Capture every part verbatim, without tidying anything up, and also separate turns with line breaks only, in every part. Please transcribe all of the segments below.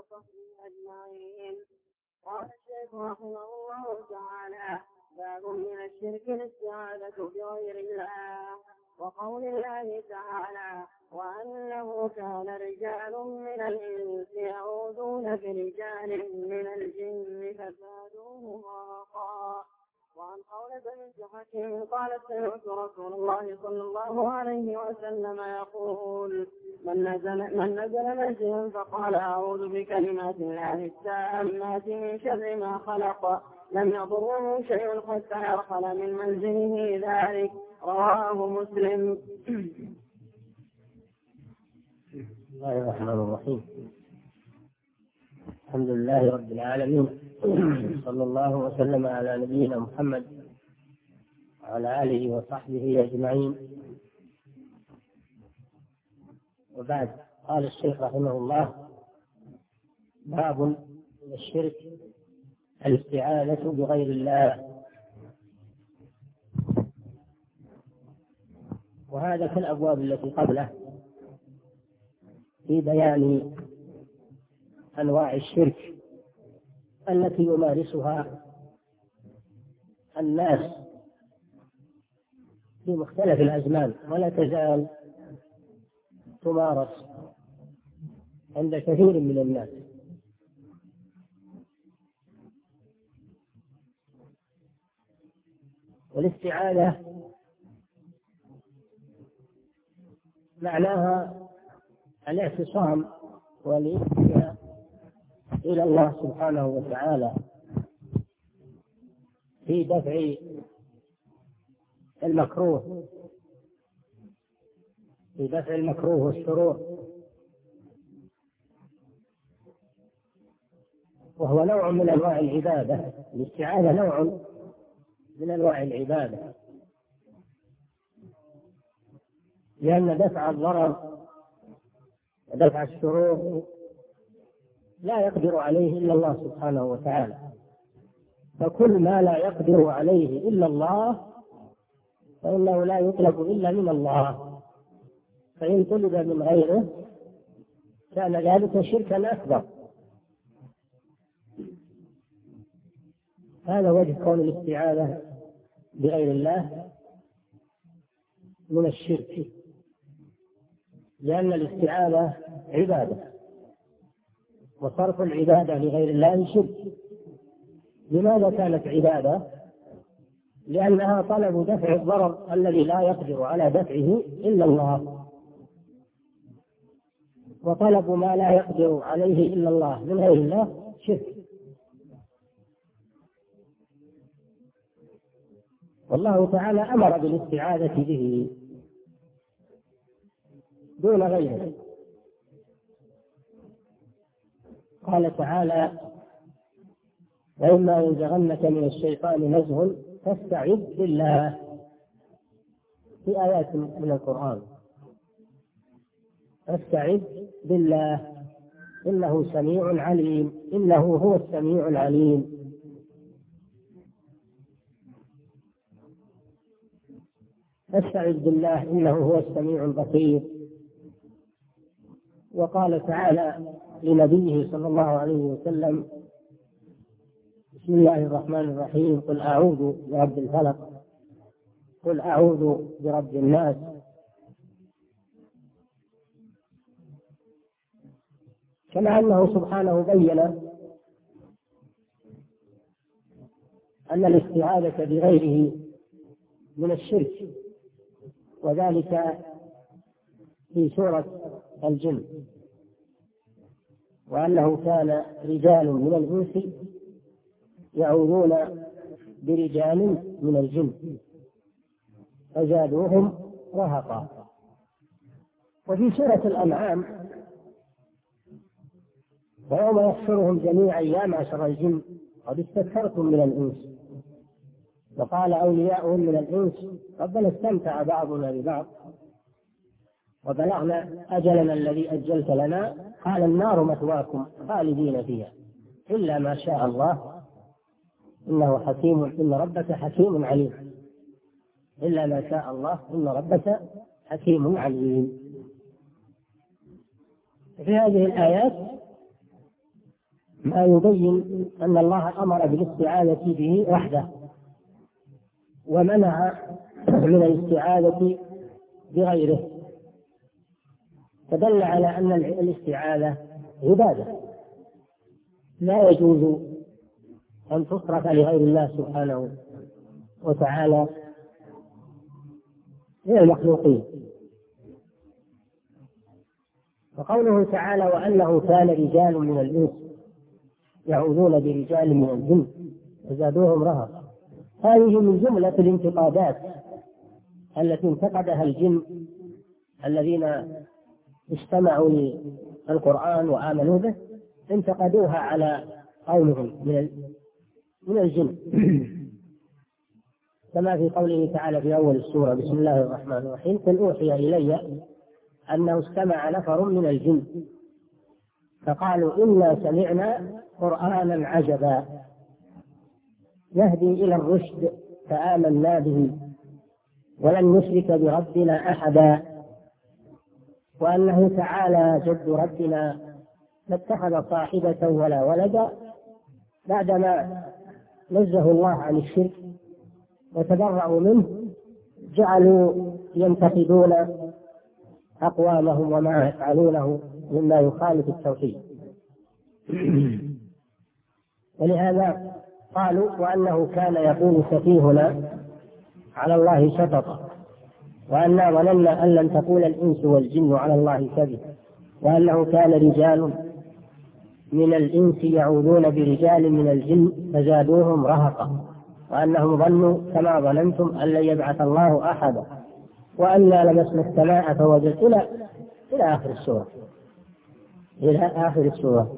وصحبه أجمعين. قال الشيخ رحمه الله تعالى: باب من الشرك الاستعاذة بغير الله. وقول الله تعالى: وأنه كان رجال من الإنس يعوذون برجال من الجن فزادوهم رهقا. وعن قولة بنت حكيم قالت: سمعت رسول الله صلى الله عليه وسلم يقول: من نزل, من نزل منزلا فقال: أعوذ بكلمات الله التامات من شر ما خلق، لم يضره شيء حتى يرحل من منزله ذلك. رواه مسلم.
بسم الله الرحمن الرحيم. الحمد لله رب العالمين، صلى الله وسلم على نبينا محمد وعلى آله وصحبه أجمعين. وبعد، قال الشيخ رحمه الله: باب من الشرك الاستعاذة بغير الله. وهذا كالأبواب التي قبله في بيان أنواع الشرك التي يمارسها الناس في مختلف الأزمان، ولا تزال تمارس عند كثير من الناس. والاستعاذة معناها الاعتصام والالتجاء إلى الله سبحانه وتعالى في دفع المكروه في دفع المكروه والشرور، وهو نوع من أنواع العبادة. الاستعاذة نوع من أنواع العبادة، لأن دفع الضرر ودفع الشرور لا يقدر عليه إلا الله سبحانه وتعالى. فكل ما لا يقدر عليه إلا الله فإنه لا يطلب إلا من الله، فإن طلب من غيره كان ذلك شركا أكبر. هذا وجه كون الاستعاذة بغير الله من الشرك، لأن الاستعاذة عبادة، وصرف العبادة لغير الله شرك. لماذا كانت عبادة؟ لأنها طلب دفع الضرر الذي لا يقدر على دفعه إلا الله، وطلب ما لا يقدر عليه إلا الله من غير الله شرك. والله تعالى أمر بالاستعاذة به دون غيره. قال تعالى: وإما ينزغنك من الشيطان نزغ فاستعذ بالله، في آيات من القرآن. فاستعذ بالله إنه سميع عليم، إنه هو السميع العليم. فاستعذ بالله إنه هو السميع البصير. وقال تعالى لنبيه صلى الله عليه وسلم: بسم الله الرحمن الرحيم، قل أعوذ برب الفلق، قل أعوذ برب الناس. كما أنه سبحانه بين أن الاستعاذة بغيره من الشرك، وذلك في سورة الجن: وأنه كان رجال من الإنس يعوذون برجال من الجن فزادوهم رهقا. وفي سورة الأنعام: ويوم يحشرهم جميعا يا معشر الجن قد استكثرتم من الإنس، وقال أولياؤهم من الإنس ربنا استمتع بعضنا ببعض وبلغنا أجلنا الذي أجلت لنا قال النار مثواكم خالدين فيها إلا ما شاء الله إنه حكيم إن ربك حكيم عليم. إلا ما شاء الله إن ربك حكيم عليم. في هذه الآيات ما يبين أن الله أمر بالاستعاذة به وحده ومنع من الاستعاذة بغيره، فدل على أن الاستعاذة عبادة لا يجوز أن تصرف لغير الله سبحانه وتعالى من المخلوقين. وقوله تعالى وأنه كان رجال من الإنس يعوذون برجال من الجن فزادوهم رهقا، هذه من جملة الانتقادات التي انتقدها الجن الذين استمعوا للقرآن وآمنوا به، انتقدوها على قولهم من من الجن، كما في قوله تعالى في أول السورة بسم الله الرحمن الرحيم قل أوحي إلي أنه استمع نفر من الجن فقالوا إنا سمعنا قرآنا عجبا يهدي إلى الرشد فآمنا به ولن نشرك بربنا أحدا وأنه تعالى جد ربنا ما اتخذ صاحبة ولا ولدا بعدما نزه الله عن الشرك وتبرأوا منه جعلوا ينتقدون أقوامهم وما يفعلونه مما يخالف التوحيد. ولهذا قالوا وأنه كان يقول سفيهنا على الله شططا وأنا ظننا أن لن تقول الإنس والجن على الله كذبا وأنه كان رجال من الإنس يعوذون برجال من الجن فزادوهم رهقا وأنهم ظنوا كما ظننتم أن لن يبعث الله أحدا وأنا لمسنا السماء فوجد إلى إلى آخر السورة إلى آخر السورة.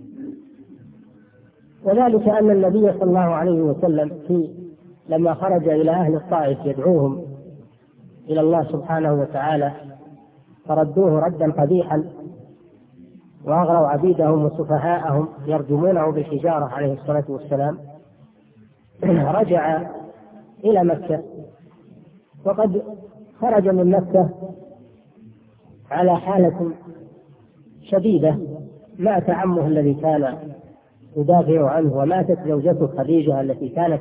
وذلك أن النبي صلى الله عليه وسلم في لما خرج إلى أهل الطائف يدعوهم إلى الله سبحانه وتعالى فردوه ردا قبيحا وأغروا عبيدهم وسفهاءهم يرجمونه بالحجارة عليه الصلاة والسلام، رجع إلى مكة وقد خرج من مكة على حالة شديدة. مات عمه الذي كان يدافع عنه وماتت زوجته خديجة التي كانت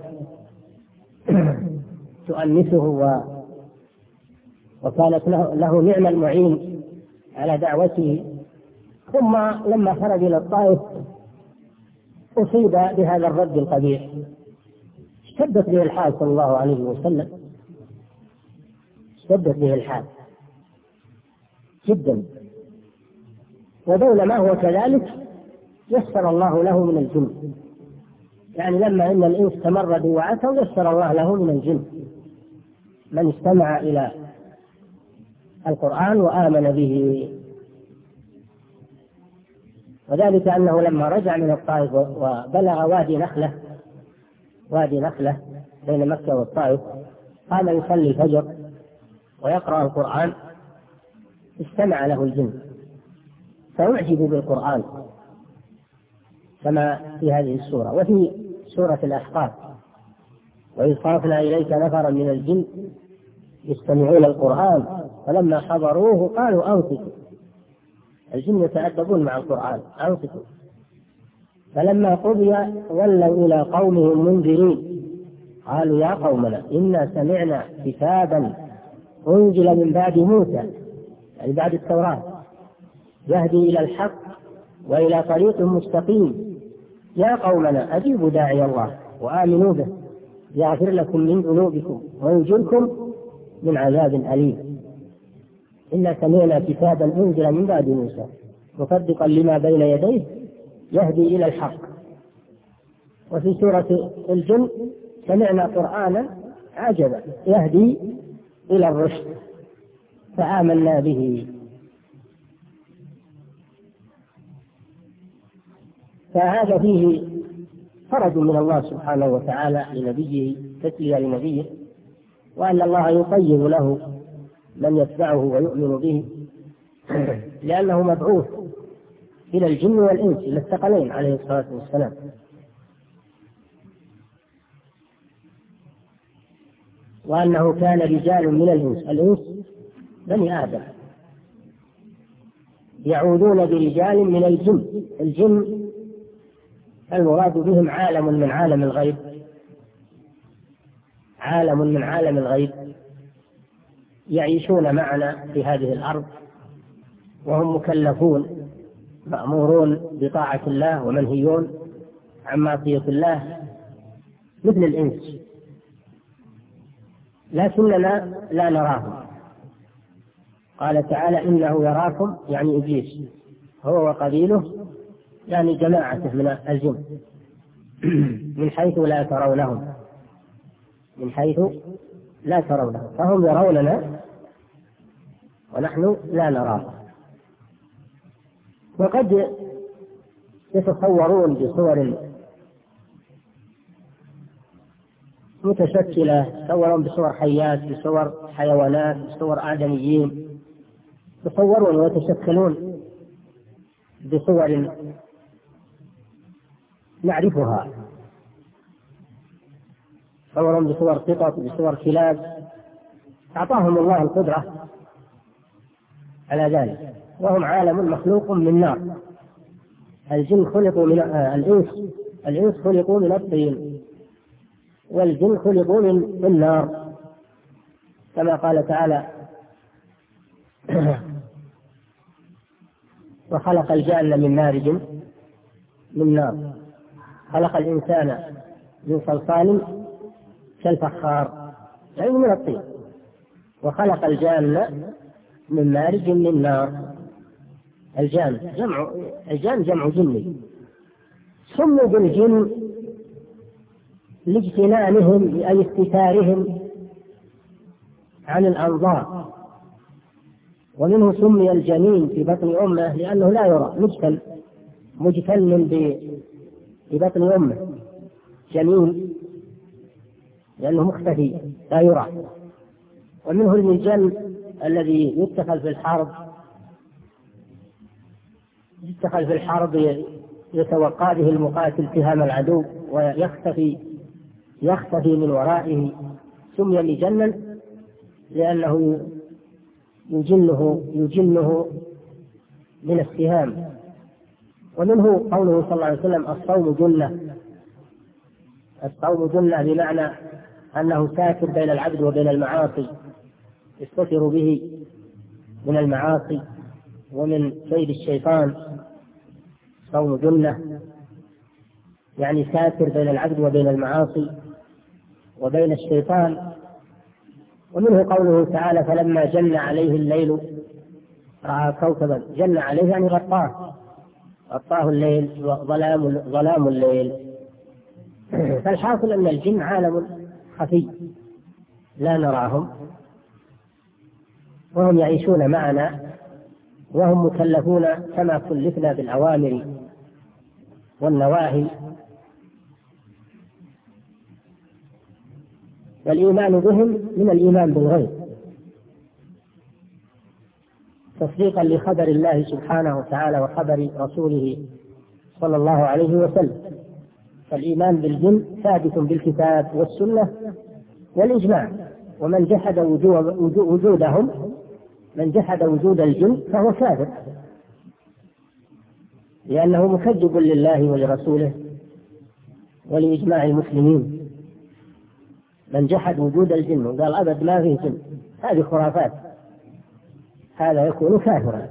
تؤنسه و... وكانت له, له نعم المعين على دعوته. ثم لما خرج إلى الطائف أصيب بهذا الرد القبيح، اشتدت به الحال صلى الله عليه وسلم، اشتدت به الحال جدا. وبينما هو كذلك يسر الله له من الجن، يعني لما إن الإنس تمردوا وعتوا يسر الله له من الجن من استمع إلى القرآن وآمن به. وذلك أنه لما رجع من الطائف وبلغ وادي نخلة وادي نخلة بين مكة والطائف قام يصلي الفجر ويقرأ القرآن استمع له الجن فأعجبوا بالقرآن كما في هذه السورة. وفي سورة الأحقاف وإذ صرفنا إليك نفرا من الجن يستمعون القرآن فلما حضروه قالوا أنصتوا، الجن يتأدبون مع القرآن أنصتوا، فلما قضي ولوا إلى قومهم منذرين قالوا يا قومنا إنا سمعنا كتابا أنزل من بعد موسى يعني بعد التوراة يهدي إلى الحق وإلى طريق مستقيم يا قومنا أجيبوا داعي الله وآمنوا به يغفر لكم من ذنوبكم وينجركم من عذاب أليم إنا سمعنا كتابا أنزل من بعد موسى مصدقا لما بين يديه يهدي إلى الحق. وفي سورة الجن سمعنا قرآنا عجبا يهدي إلى الرشد فآمنا به. فهذا فيه فرج من الله سبحانه وتعالى لنبيه تسلية لنبيه، وأن الله يطيب له من يتبعه ويؤمن به لأنه مبعوث إلى الجن والإنس إلى الثقلين عليه الصلاة والسلام. وأنه كان رجال من الإنس الإنس بني آدم يعوذون برجال من الجن. الجن المراد بهم عالم من عالم الغيب، عالم من عالم الغيب يعيشون معنا في هذه الأرض، وهم مكلفون مأمورون بطاعة الله ومنهيون عن معصية الله مثل الإنس، لكننا لا نراهم. قال تعالى إنه يراكم، يعني إبليس هو وقبيله، يعني جماعته من الجن، من حيث لا ترونهم، من حيث لا ترونهم، فهم يروننا ونحن لا نراهم. وقد يتصورون بصور متشكلة، يتصورون بصور حيات، بصور حيوانات، بصور آدميين، يتصورون ويتشكلون بصور نعرفها، يتصورون بصور قطط، بصور كلاب، أعطاهم الله القدرة على ذلك، وهم عالم مخلوق من نار. الجن خلقوا من الإنس الإنس خلقوا من الطين، والجن خلقوا من النار، كما قال تعالى وخلق الجان من مارج من نار، خلق الإنسان من صلصال كالفخار، يعني من الطين، وخلق الجان من مارج من نار. الجان جمع الجان جمع جني، سموا بالجن لاجتنانهم أي استتارهم عن الأنظار، ومنه سمي الجنين في بطن أمه لأنه لا يرى، مجتن مجتن في بطن أمه، جنين لأنه مختفي لا يرى. ومنه المجن الذي يتخذ في الحرب يتخذ في الحرب يتوقع به المقاتل سهام العدو ويختفي يختفي من ورائه، سمي مجنا لأنه يجنه يجنه من السهام. ومنه قوله صلى الله عليه وسلم الصوم جنة، الصوم جنة بمعنى أنه ساتر بين العبد وبين المعاصي، يستتر به من المعاصي ومن كيد الشيطان. صوم جنة يعني ساتر بين العبد وبين المعاصي وبين الشيطان. ومنه قوله تعالى فلما جن عليه الليل رأى كوكبا، جن عليه يعني غطاه غطاه الليل ظلام ظلام الليل. فالحاصل أن الجن عالم خفي لا نراهم، وهم يعيشون معنا، وهم مكلفون كما كلفنا بالأوامر والنواهي. والإيمان بهم من الإيمان بالغيب، تصديقا لخبر الله سبحانه وتعالى وخبر رسوله صلى الله عليه وسلم. فالإيمان بالجن ثابت بالكتاب والسنة والإجماع، ومن جحد وجودهم من جحد وجود الجن فهو كافر، لأنه مكذب لله ولرسوله ولإجماع المسلمين. من جحد وجود الجن وقال أبد ما فيه جن، هذه خرافات، هذا يكون كافرا.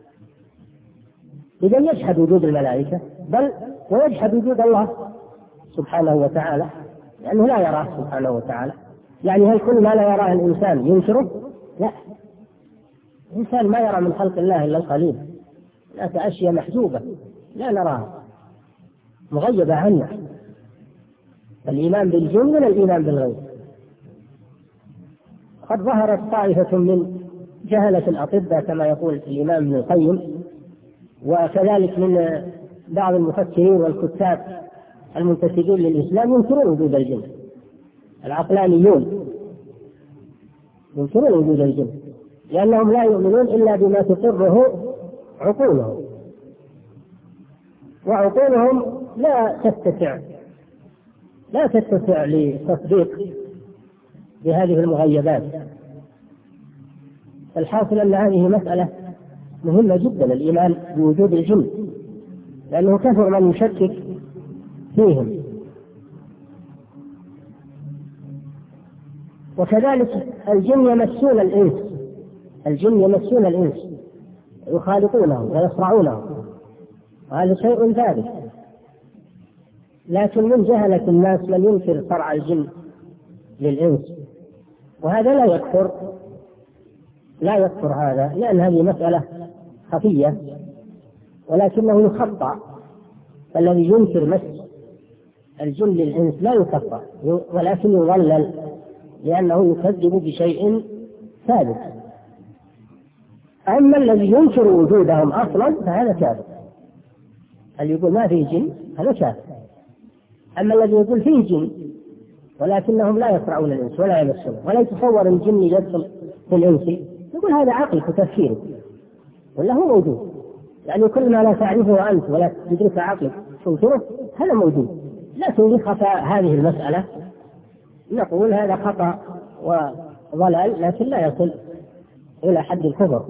إذا يجحد وجود الملائكة، بل ويجحد وجود الله سبحانه وتعالى، لأنه لا يراه سبحانه وتعالى. يعني هل كل ما لا يراه الإنسان ينكره؟ لا، الإنسان ما يرى من خلق الله إلا القليل، هناك أشياء محجوبة لا نراها مغيبة عنا. الإيمان بالجن من الإيمان بالغيب. قد ظهرت طائفة من جهلة الأطباء كما يقول الإمام ابن القيم، وكذلك من بعض المفكرين والكتاب المنتسبين للإسلام ينكرون وجود الجن. العقلانيون ينكرون وجود الجن لأنهم لا يؤمنون إلا بما تقره عقولهم، وعقولهم لا تتسع لا تتسع لتصديق بهذه المغيبات. الحاصل أن هذه مسألة مهمة جدا، الإيمان بوجود الجن، لأنه كثر من يشكك فيهم. وكذلك الجن يمسون الإنس، الجن يمسون الإنس يخالطونه ويصرعونه، وهذا شيء ثابت. لكن من جهلة الناس من ينكر صرع الجن للإنس، وهذا لا يكفر، لا يكفر هذا، لأن هذه مسألة خفية ولكنه يخطأ. الذي ينكر مس الجن للإنس لا يكفر، ولكن يضلل لأنه يكذب بشيء ثابت. أما الذي ينكر وجودهم أصلا فهذا كافر، اللي يقول ما فيه جن هذا كافر. أما الذي يقول فيه جن ولكنهم لا يصرعون الإنس ولا يمسون ولا يتصور الجن يدخل في الإنس، يقول هذا عقل وتفكير، ولا هو موجود. يعني كل ما لا تعرفه أنت ولا تدرك عقلك تنكره هذا موجود. لكن لخفاء هذه المسألة نقول هذا خطأ وضلال، لكن لا يصل إلى حد الكفر.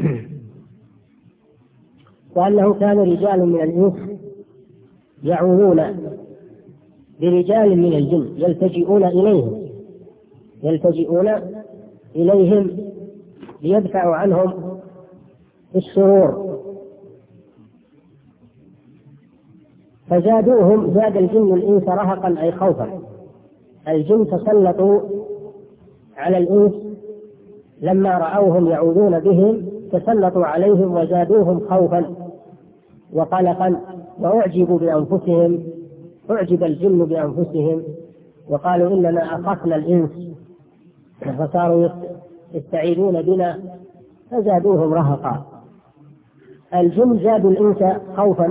وأنه كان رجال من الإنس يعوذون برجال من الجن يلتجئون إليهم يلتجئون إليهم ليدفعوا عنهم الشرور، فزادوهم، زاد الجن الإنس رهقا أي خوفا. الجن تسلطوا على الإنس لما رأوهم يعوذون بهم، تسلطوا عليهم وزادوهم خوفا وقلقا، وأعجبوا بأنفسهم، أعجب الجن بأنفسهم وقالوا إننا أخفنا الإنس، فصاروا يستعيذون بنا فزادوهم رهقا. الجن زادوا الإنس خوفا،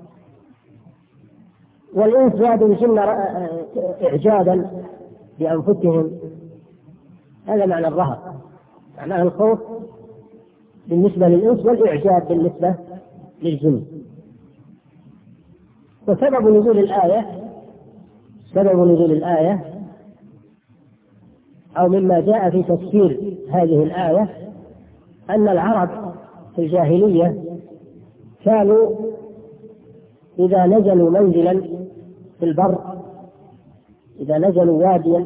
والإنس زادوا الجن إعجابا بأنفسهم. هذا معنى الرهق، معناه الخوف بالنسبة للإنس والإعجاب بالنسبة للجن. وسبب نزول الآية سبب نزول الآية أو مما جاء في تفسير هذه الآية أن العرب في الجاهلية كانوا إذا نزلوا منزلا في البر، إذا نزلوا واديا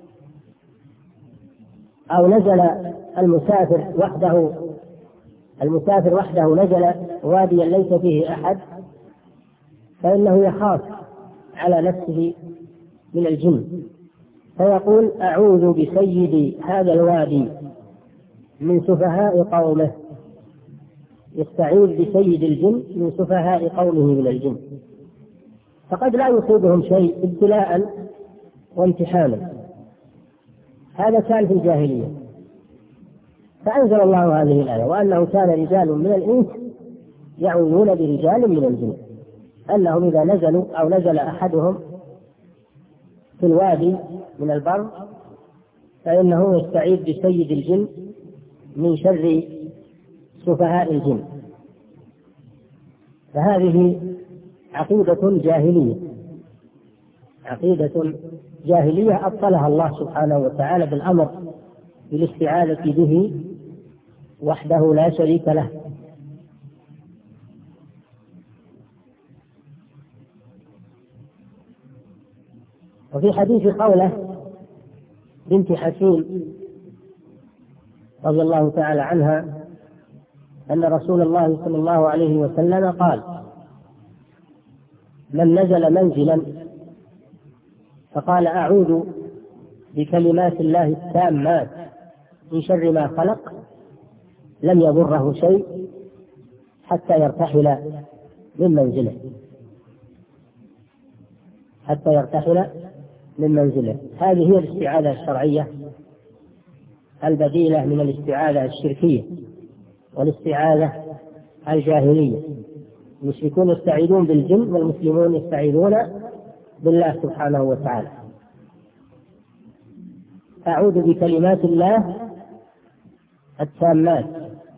أو نزل المسافر وحده المسافر وحده نزل واديا ليس فيه أحد، فإنه يخاف على نفسه من الجن، فيقول أعوذ بسيد هذا الوادي من سفهاء قومه، يستعيذ بسيد الجن من سفهاء قومه من الجن، فقد لا يصيبهم شيء ابتلاء وامتحانا. هذا كان في الجاهلية، فأنزل الله هذه الآية وأنه كان رجال من الإنس يعوذون برجال من الجن، أنهم إذا نزلوا أو نزل أحدهم في الوادي من البر فإنه يستعيذ بسيد الجن من شر سفهاء الجن. فهذه عقيدة جاهلية، عقيدة جاهلية أبطلها الله سبحانه وتعالى بالأمر بالاستعاذة به وحده لا شريك له. وفي حديث قولة بنت حكيم رضي الله تعالى عنها أن رسول الله صلى الله عليه وسلم قال: من نزل منزلا فقال أعوذ بكلمات الله التامات من شر ما خلق لم يضره شيء حتى يرتحل من منزله حتى يرتحل من منزله. هذه هي الاستعاذة الشرعية البديلة من الاستعاذة الشركية والاستعاذة الجاهلية. المشركون يستعيذون بالجن والمسلمون يستعيذون بالله سبحانه وتعالى. أعوذ بكلمات الله التامات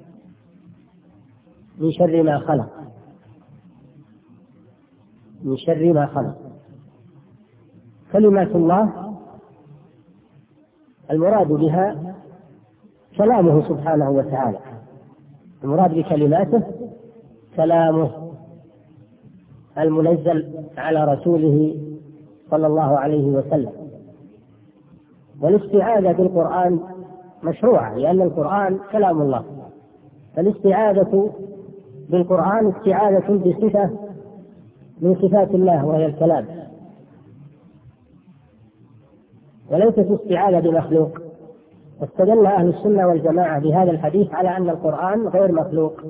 من شر ما خلق من شر ما خلق. كلمات الله المراد بها كلامه سبحانه وتعالى، المراد بكلماته كلامه، المنزل على رسوله صلى الله عليه وسلم. والاستعاذة بالقرآن مشروعة لأن القرآن كلام الله، فالاستعاذة بالقرآن استعاذة بصفة من صفات الله وهي الكلام، وليست استعاذة بمخلوق. واستدل أهل السنة والجماعة بهذا الحديث على أن القرآن غير مخلوق،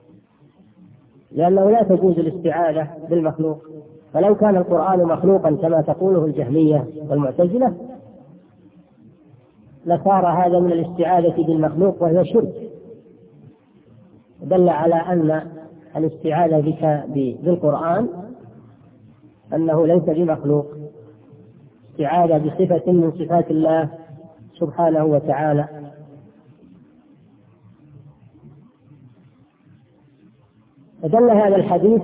لأنه لا تجوز الاستعاذة بالمخلوق، فلو كان القرآن مخلوقا كما تقوله الجهمية والمعتزلة لصار هذا من الاستعاذة بالمخلوق وهي شرك. دل على أن الاستعاذة بك بالقرآن أنه ليس بمخلوق، استعاذة بصفة من صفات الله سبحانه وتعالى. فدل هذا الحديث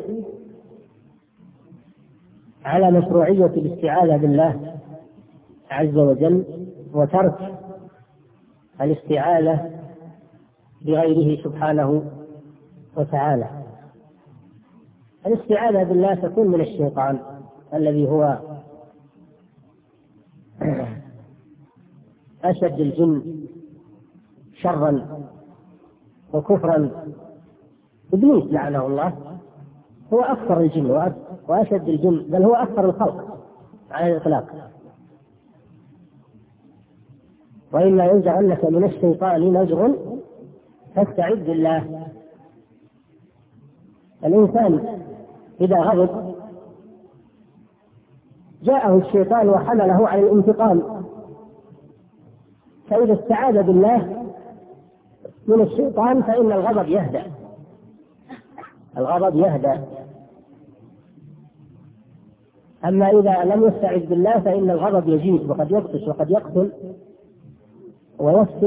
على مشروعية الاستعاذة بالله عز وجل وترك الاستعاذة بغيره سبحانه وتعالى. الاستعاذة بالله تكون من الشيطان الذي هو أشد الجن شرا وكفرا. إبليس لعنه الله هو أكثر الجن وأشد الجن، بل هو أكثر الخلق على الإطلاق. وإما ينزغنك من الشيطان نزغ فاستعذ بالله. الإنسان إذا غضب جاءه الشيطان وحمله على الانتقام، فإذا استعاذ بالله من الشيطان فإن الغضب يهدأ، الغضب يهدأ. أما إذا لم يستعذ بالله فإن الغضب يزيد وقد يبطش وقد يقتل ويفسد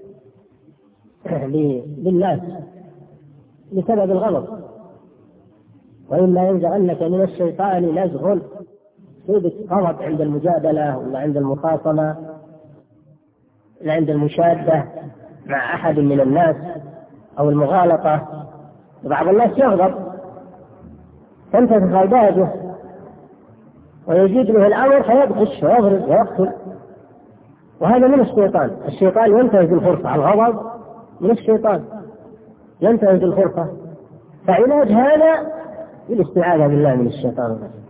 للناس بسبب الغضب. وإما ينزغنك من الشيطان نزغ، ثبت غضب عند المجادلة ولا عند المخاصمة ولا عند المشادة مع أحد من الناس أو المغالطة. بعض الناس يغضب تنتفخ أوداجه ويزيد له الأمر فيبطش ويضرب ويقتل، وهذا من الشيطان. الشيطان ينتهز الفرصة، الغضب من الشيطان ينتهز الفرصة. فعلاج هذا بالاستعاذة بالله من الشيطان الرجيم،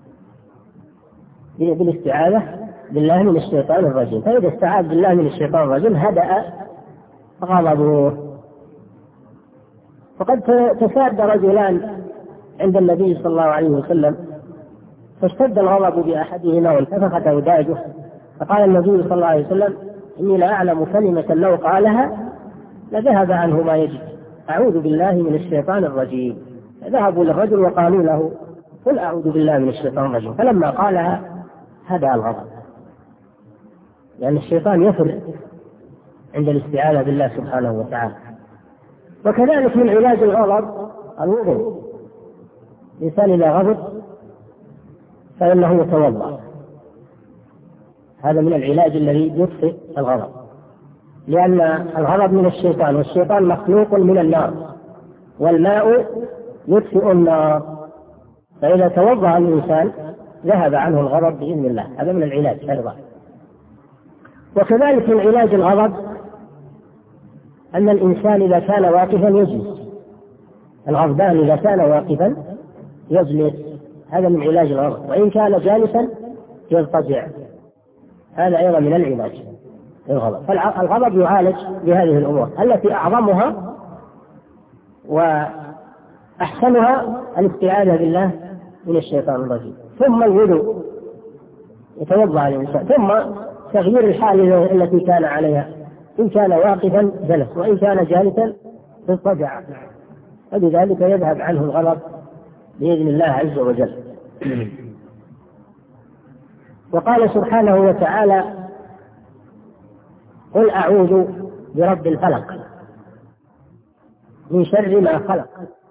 بالاستعاذة بالله من الشيطان الرجيم. فإذا استعاذ بالله من الشيطان الرجيم هدأ غضبه. فقد تشاد رجلان عند النبي صلى الله عليه وسلم فاشتد الغضب بأحدهما وانتفخت أوداجه، فقال النبي صلى الله عليه وسلم: إني لا أعلم كلمة لو قالها لذهب عنه ما يجب، أعوذ بالله من الشيطان الرجيم. ذهبوا للرجل وقالوا له: قل أعوذ بالله من الشيطان الرجيم، فلما قالها هدأ الغضب، لأن الشيطان يفر عند الاستعاذة بالله سبحانه وتعالى. وكذلك من علاج الغضب الوضوء. الإنسان إذا غضب فإنه يتوضأ، هذا من العلاج الذي يطفئ الغضب، لأن الغضب من الشيطان، والشيطان مخلوق من النار، والماء يطفئ النار. فإذا توضأ الإنسان ذهب عنه الغضب بإذن الله، هذا من العلاج أيضا. وكذلك من علاج الغضب أن الإنسان إذا كان واقفا يجلس، الغضبان إذا كان واقفا يجلس، هذا من علاج الغضب. وإن كان جالسا يضطجع، هذا أيضا من العلاج الغضب. فالغضب يعالج بهذه الأمور التي أعظمها وأحسنها الاستعاذة بالله من الشيطان الرجيم، ثم الوضوء يتوضأ الإنسان، ثم تغيير الحال التي كان عليها، إن كان واقفا جلس، وإن كان جالسا اضطجع، وبذلك يذهب عنه الغضب بإذن الله عز وجل. وقال سبحانه وتعالى: قل أعوذ برب الفلق من شر ما خلق.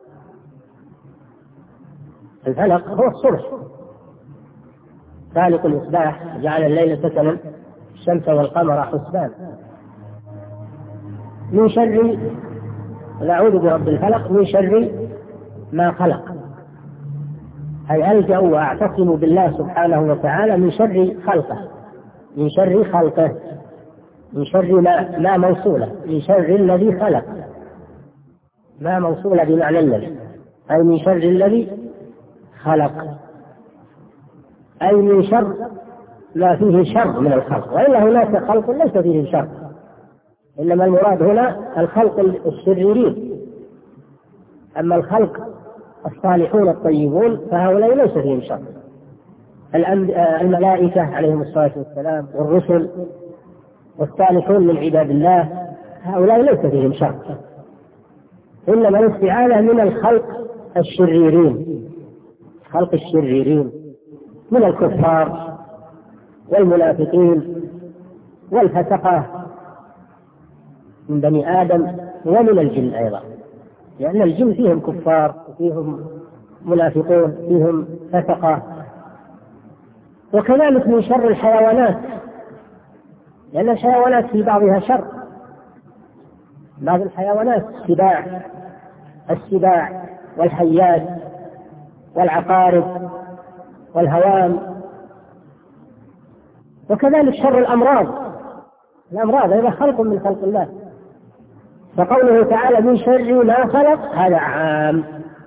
الفلق هو الصبح، خالق الإصباح، جعل الليل سكنا الشمس والقمر حسبان. من شر، نعوذ برب الفلق من شر ما خلق. أي ألجأ وأعتصم بالله سبحانه وتعالى من شر خلقه، من شر خلقه، من شر ما, ما موصولة، من شر الذي خلق، ما موصولة بمعنى الذي، أي من شر الذي خلق، أي من شر ما فيه شر من الخلق، وإلا هناك خلق ليس فيه شر، إنما المراد هنا الخلق الشريرين. أما الخلق الصالحون الطيبون فهؤلاء ليس فيهم شر، الملائكة عليهم الصلاة والسلام والرسل والصالحون من عباد الله هؤلاء ليس فيهم شر، إنما الاستعاذة من الخلق الشريرين، خلق الشريرين من الكفار والمنافقين والفسقة من بني آدم ومن الجن أيضا، لأن الجن فيهم كفار وفيهم منافقون فيهم فسقة. وكذلك من شر الحيوانات، لأن الحيوانات في بعضها شر، بعض الحيوانات السباع السباع والحيات والعقارب والهوام. وكذلك شر الأمراض، الأمراض هذا خلق من خلق الله، فقوله تعالى من شر ما خلق هذا عام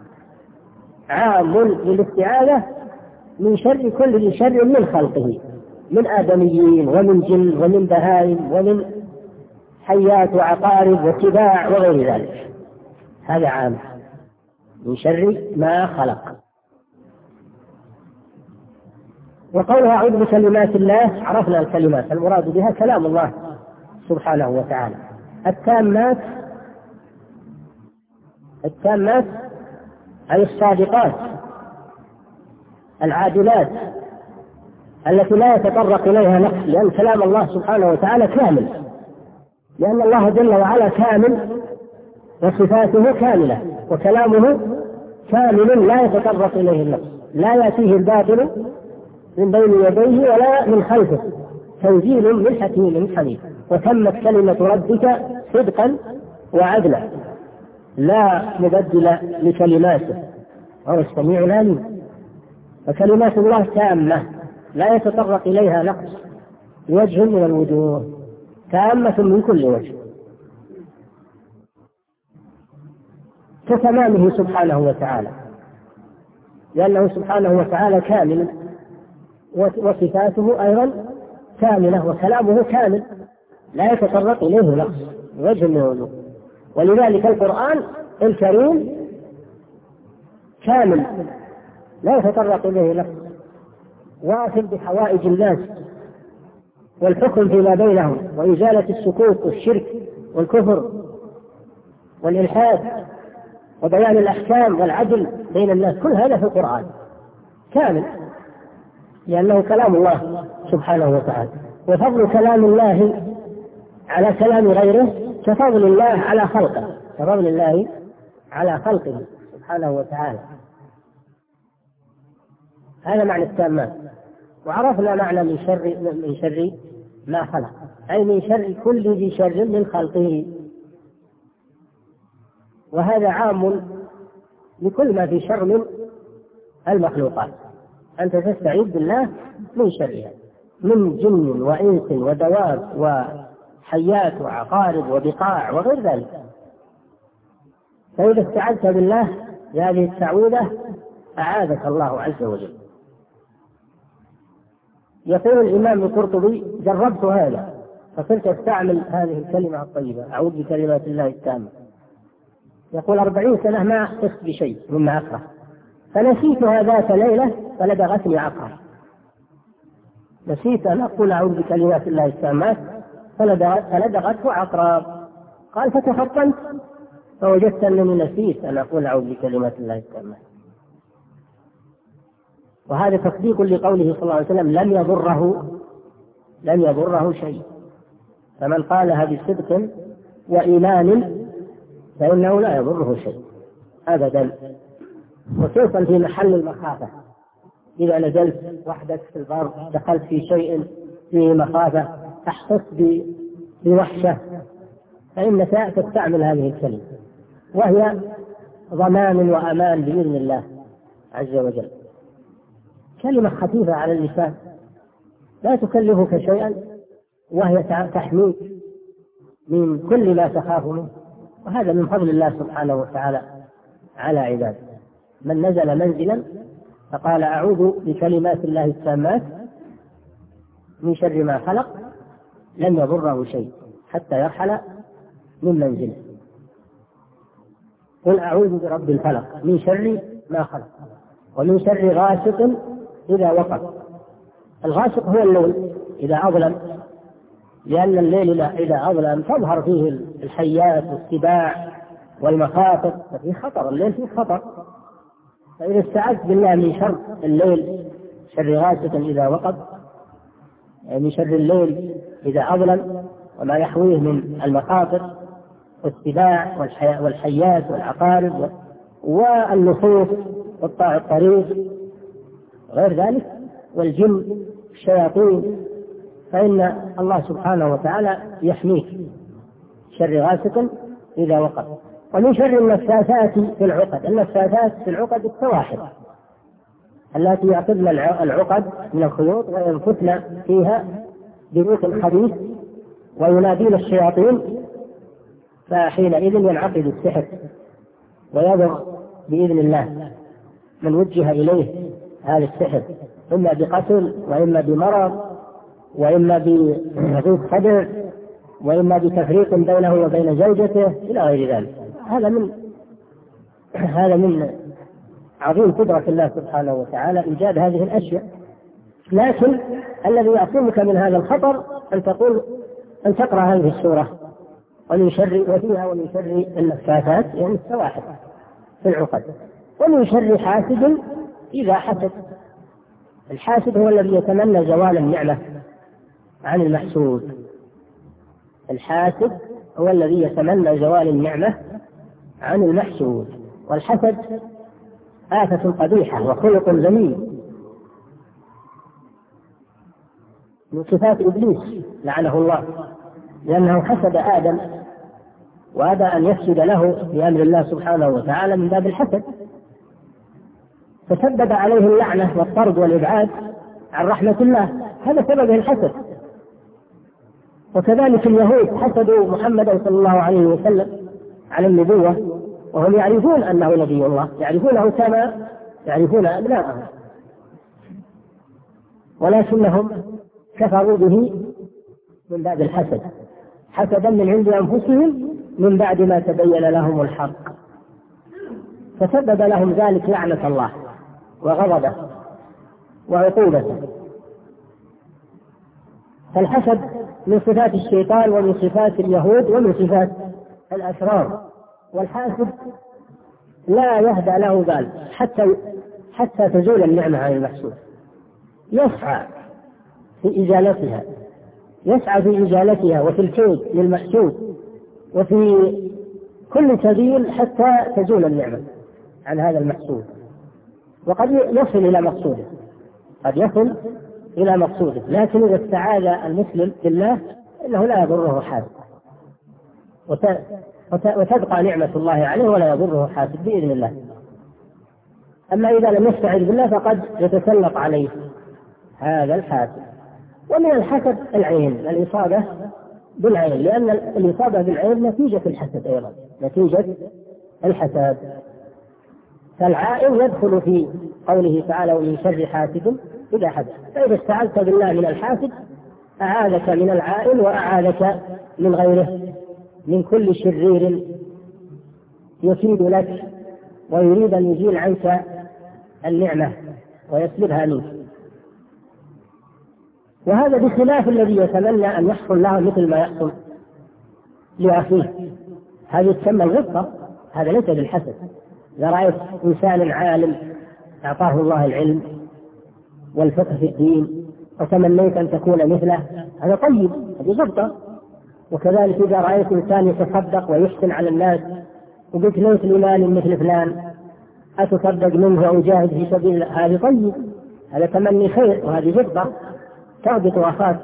عام للاستعاذة من شر كل شر من خلقه، من آدميين ومن جن ومن بهائم ومن حيات وعقارب وسباع وغير ذلك، هذا عام من شر ما خلق. وقولها أعوذ بكلمات الله، عرفنا الكلمات المراد بها كلام الله سبحانه وتعالى التامات، التامات أي الصادقات العادلات التي لا يتطرق إليها نقص، لأن كلام الله سبحانه وتعالى كامل، لأن الله جل وعلا كامل وصفاته كاملة وكلامه كامل لا يتطرق إليه النقص، لا يأتيه الباطل من بين يديه ولا من خلفه، تنزيل من حكيم حميد. وتمت كلمة ربك صدقا وعدلا لا مبدل لكلماته وهو السميع العليم. وكلمات الله تامة لا يتطرق إليها نقص بوجه من الوجوه، تامة من كل وجه كتمامه سبحانه وتعالى، لأنه سبحانه وتعالى كامل وصفاته أيضا كاملة وكلامه كامل لا يتطرق إليه نقص بوجه من الوجوه. ولذلك القرآن الكريم كامل لا يتطرق إليه نقص، واصل بحوائج الناس والحكم فيما بينهم وإزالة الشكوك والشرك والكفر والإلحاد وبيان الأحكام والعدل بين الناس، كل هذا في القرآن كامل لأنه كلام الله سبحانه وتعالى. وفضل كلام الله على كلام غيره كفضل الله على خلقه، كفضل الله على خلقه سبحانه وتعالى. هذا معنى التامات. وعرفنا معنى من شر من شر ما خلق، أي من شر كل ذي شر من خلقه، وهذا عام لكل ما في شر من المخلوقات، أنت تستعيذ بالله من شرها من جن وإنس ودواب وحيات وعقارب وبقاع وغير ذلك. فإذا استعذت بالله بهذه التعويذة أعاذك الله عز وجل. يقول الإمام القرطبي جربت هذا فصرت أستعمل هذه الكلمة الطيبة أعوذ بكلمات الله التامة، يقول أربعين سنة ما أختص بشيء مما أكره، فنسيتها ذات ليلة فلدغتني عقرب، نسيت أن أقول أعوذ بكلمات الله التامات فلدغته عقرب. قال فتفطنت فوجدت أنني نسيت أن أقول أعوذ بكلمات الله التامات. وهذا تصديق لقوله صلى الله عليه وسلم لم يضره لم يضره شيء، فمن قالها بصدق وإيمان فإنه لا يضره شيء أبدا. خصوصا في محل المخافة، إذا نزلت وحدك في البر دخلت في شيء فيه مخافة تحس بوحشة فإنك تستعمل هذه الكلمة، وهي ضمان وأمان بإذن الله عز وجل. كلمة خفيفة على اللسان لا تكلفك شيئا، وهي تحميك من كل ما تخاف منه، وهذا من فضل الله سبحانه وتعالى على عباده. من نزل منزلا فقال أعوذ بكلمات الله التامات من شر ما خلق لم يضره شيء حتى يرحل من منزله. قل أعوذ برب الفلق من شر ما خلق ومن شر غاسق إذا وقب. الغاسق هو الليل إذا أظلم، لأن الليل إذا أظلم تظهر فيه الحيات والسباع والمخاطر، ففيه خطر، الليل فيه خطر. فإذا استعذت بالله من شر الليل، شر غاسق إذا وقب، يعني من شر الليل إذا أظلم وما يحويه من المخاطر والسباع والحيات والعقارب والنصوص قطاع الطريق غير ذلك والجن الشياطين، فإن الله سبحانه وتعالى يحميك شر غاسق إذا وقب. ومن شر النفاثات في العقد. النفاثات في العقد السواحل التي يعقدن العقد من الخيوط وينفثن فيها بريق خبيث وينادين الشياطين، فحينئذ ينعقد السحر ويضر بإذن الله من وجه إليه هذا السحر، إما بقتل وإما بمرض وإما بضيق صدر وإما بتفريق بينه وبين زوجته إلى غير ذلك. هذا من هذا من عظيم قدرة الله سبحانه وتعالى إيجاد هذه الأشياء. لكن الذي يعصمك من هذا الخطر أن تقول أن تقرأ هذه السورة ومن شر وفيها ومن شر النفاثات يعني السواحل في العقد، ومن شر حاسد إذا حسد. الحاسد هو الذي يتمنى زوال النعمة عن المحسود. الحاسد هو الذي يتمنى زوال النعمة عن المحسود. والحسد آفة قبيحة وخلق ذميم من صفات إبليس لعنه الله، لأنه حسد آدم وأبى أن يسجد له بأمر الله سبحانه وتعالى من باب الحسد، فسبب عليه اللعنة والطرد والإبعاد عن رحمة الله، هذا سبب الحسد. وكذلك اليهود حسدوا محمدا صلى الله عليه وسلم على النبوة وهم يعرفون أنه نبي الله، يعرفونه كما يعرفون أبناءهم، ولكنهم كفروا به من باب الحسد، حسدا من عند أنفسهم من بعد ما تبين لهم الحق، فسبب لهم ذلك لعنة الله وغضبه وعقوبته. فالحسد من صفات الشيطان ومن صفات اليهود ومن صفات الأشرار، والحاسد لا يهدى له بال حتى حتى تزول النعمة عن المحسود، يسعى في إزالتها يسعى في إزالتها وفي الكيد للمحسود وفي كل سبيل حتى تزول النعمة عن هذا المحسود. وقد يصل إلى مقصوده قد يصل إلى مقصوده لكن إذا استعاذ المسلم بالله إنه لا يضره حاسد، وتبقى نعمة الله عليه ولا يضره حاسد بإذن الله. أما إذا لم يستعذ بالله فقد يتسلط عليه هذا الحاسد. ومن الحسد العين، الإصابة بالعين، لأن الإصابة بالعين نتيجة الحسد أيضا، نتيجة الحسد. فالعائن يدخل في قوله تعالى ومن شر حاسد إذا حسد، فإذا استعذت بالله من الحاسد أعاذك من العائن وأعاذك من غيره، من كل شرير يكيد لك ويريد أن يزيل عنك النعمة ويسلبها منك. وهذا بخلاف الذي يتمنى أن يحصل له مثل ما يحصل لأخيه، هذه تسمى الغبطة، هذا ليس بالحسد. إذا رأيت إنسان عالم أعطاه الله العلم والفقه في الدين وتمنيت أن تكون مثله، هذا طيب، هذه غبطة. وكذلك إذا رأيت إنسان يتصدق ويحسن على الناس وقلت ليس لي مال مثل فلان أتصدق منه أو جاهد في سبيل الله، هذا طيب، هذا تمني خير، وهذه غبطة تربط أخاك.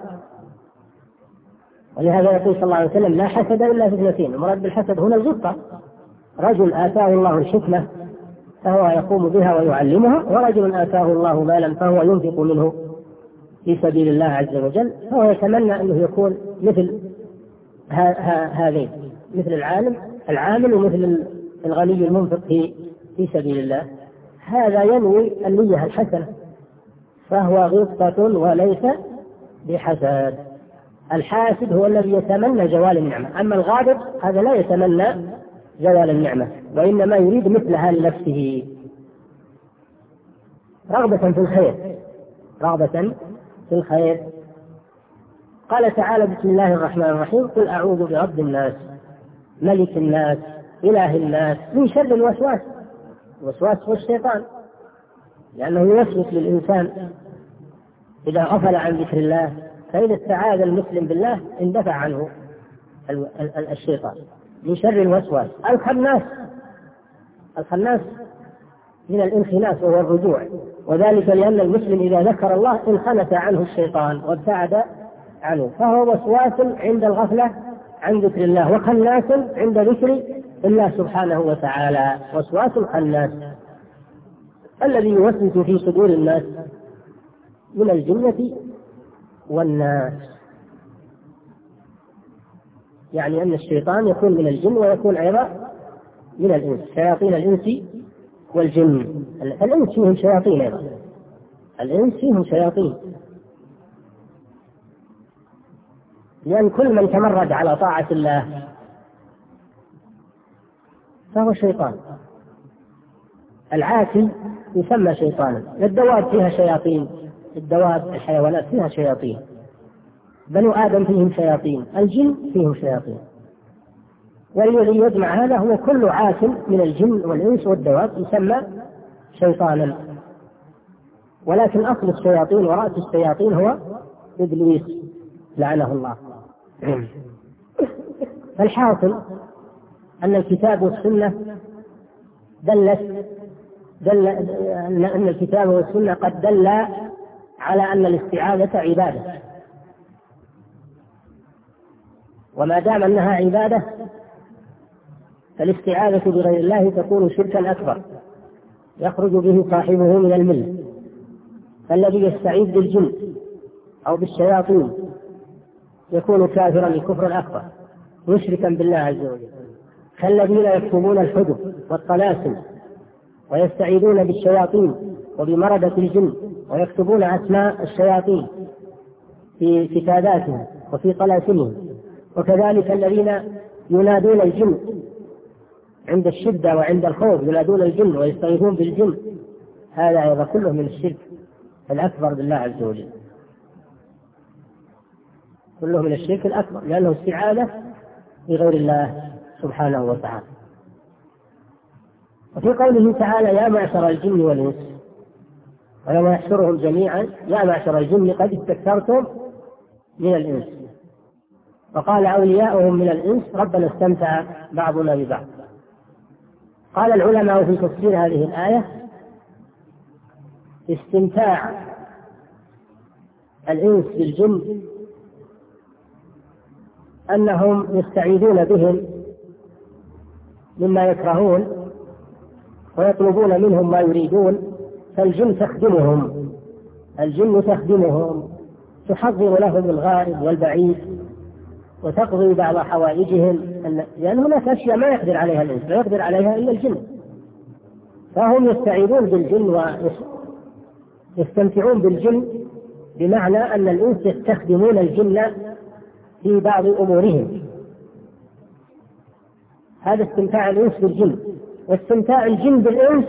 ولهذا يقول صلى الله عليه وسلم لا حسد إلا في اثنتين. المراد بالحسد هنا الغبطة، رجل آتاه الله الحكمة فهو يقوم بها ويعلمها، ورجل آتاه الله مالا فهو ينفق منه في سبيل الله عز وجل، فهو يتمنى أنه يكون مثل هذين، مثل العالم العامل ومثل الغني المنفق في في سبيل الله. هذا ينوي النية الحسنة، فهو غبطة وليس بحسد. الحاسد هو الذي يتمنى زوال النعمة، أما الغابط هذا لا يتمنى زوال النعمة، وإنما يريد مثلها لنفسه رغبة في الخير، رغبة في الخير. قال تعالى: بسم الله الرحمن الرحيم: قل أعوذ برب الناس ملك الناس إله الناس من شر الوسواس. الوسواس هو الشيطان، لأنه يوسوس للإنسان إذا غفل عن ذكر الله، فإذا استعاذ المسلم بالله اندفع عنه الشيطان. من شر الوسواس الخناس. الخناس من الانخناس وهو الرجوع، وذلك لأن المسلم إذا ذكر الله انخنس عنه الشيطان وابتعد عنه، فهو وسواس عند الغفلة عن ذكر الله، وخناس عند ذكر الله سبحانه وتعالى. وسواس الخناس الذي يوسوس في صدور الناس من الجنة والناس، يعني أن الشيطان يكون من الجن ويكون أيضا من الإنس، شياطين الإنس والجن. الإنس فيهم شياطين أيضا، الإنس فيهم شياطين، لأن كل من تمرد على طاعة الله فهو شيطان. العاصي يسمى شيطانا. الدواب فيها شياطين، الدواب الحيوانات فيها شياطين، بنو آدم فيهم شياطين، الجن فيهم شياطين. والذي يجمع هذا هو كل عاص من الجن والإنس والدواب يسمى شيطانا. ولكن أصل الشياطين ورأس الشياطين هو إبليس لعنه الله. فالحاصل أن الكتاب والسنة دلت دل أن الكتاب والسنة قد دل على أن الاستعاذة عبادة، وما دام أنها عبادة فالاستعاذة بغير الله تكون شركا أكبر يخرج به صاحبه من الملة. فالذي يستعيذ بالجن أو بالشياطين يكون كافرا الكفر أكبر مشركا بالله عز وجل، كالذين يكتمون الحجب والطلاسم ويستعيذون بالشياطين وبمردة الجن ويكتبون أسماء الشياطين في كتاباتهم وفي طلاسمهم، وكذلك الذين ينادون الجن عند الشدة وعند الخوف، ينادون الجن ويستغيثون بالجن. هذا أيضا كله من الشرك الأكبر بالله عز وجل، كله من الشرك الأكبر، لأنه استعاذة بغير الله سبحانه وتعالى. وفي قوله تعالى: يا معشر الجن والإنس، ويوم يحشرهم جميعا: يا معشر الجن قد استكثرتم من الإنس. وقال أولياؤهم من الإنس: ربنا استمتع بعضنا ببعض. قال العلماء في تفسير هذه الآية: استمتاع الإنس بالجن أنهم يستعيذون بهم مما يكرهون ويطلبون منهم ما يريدون، فالجن تخدمهم، الجن تخدمهم تحضر لهم الغائب والبعيد وتقضي بعض حوائجهم، لأن هناك أشياء ما يقدر عليها الإنس، لا يقدر عليها إلا الجن، فهم يستعيذون بالجن ويستمتعون بالجن، بمعنى أن الإنس يستخدمون الجن في بعض أمورهم. هذا استمتاع الإنس بالجن. واستمتاع الجن بالإنس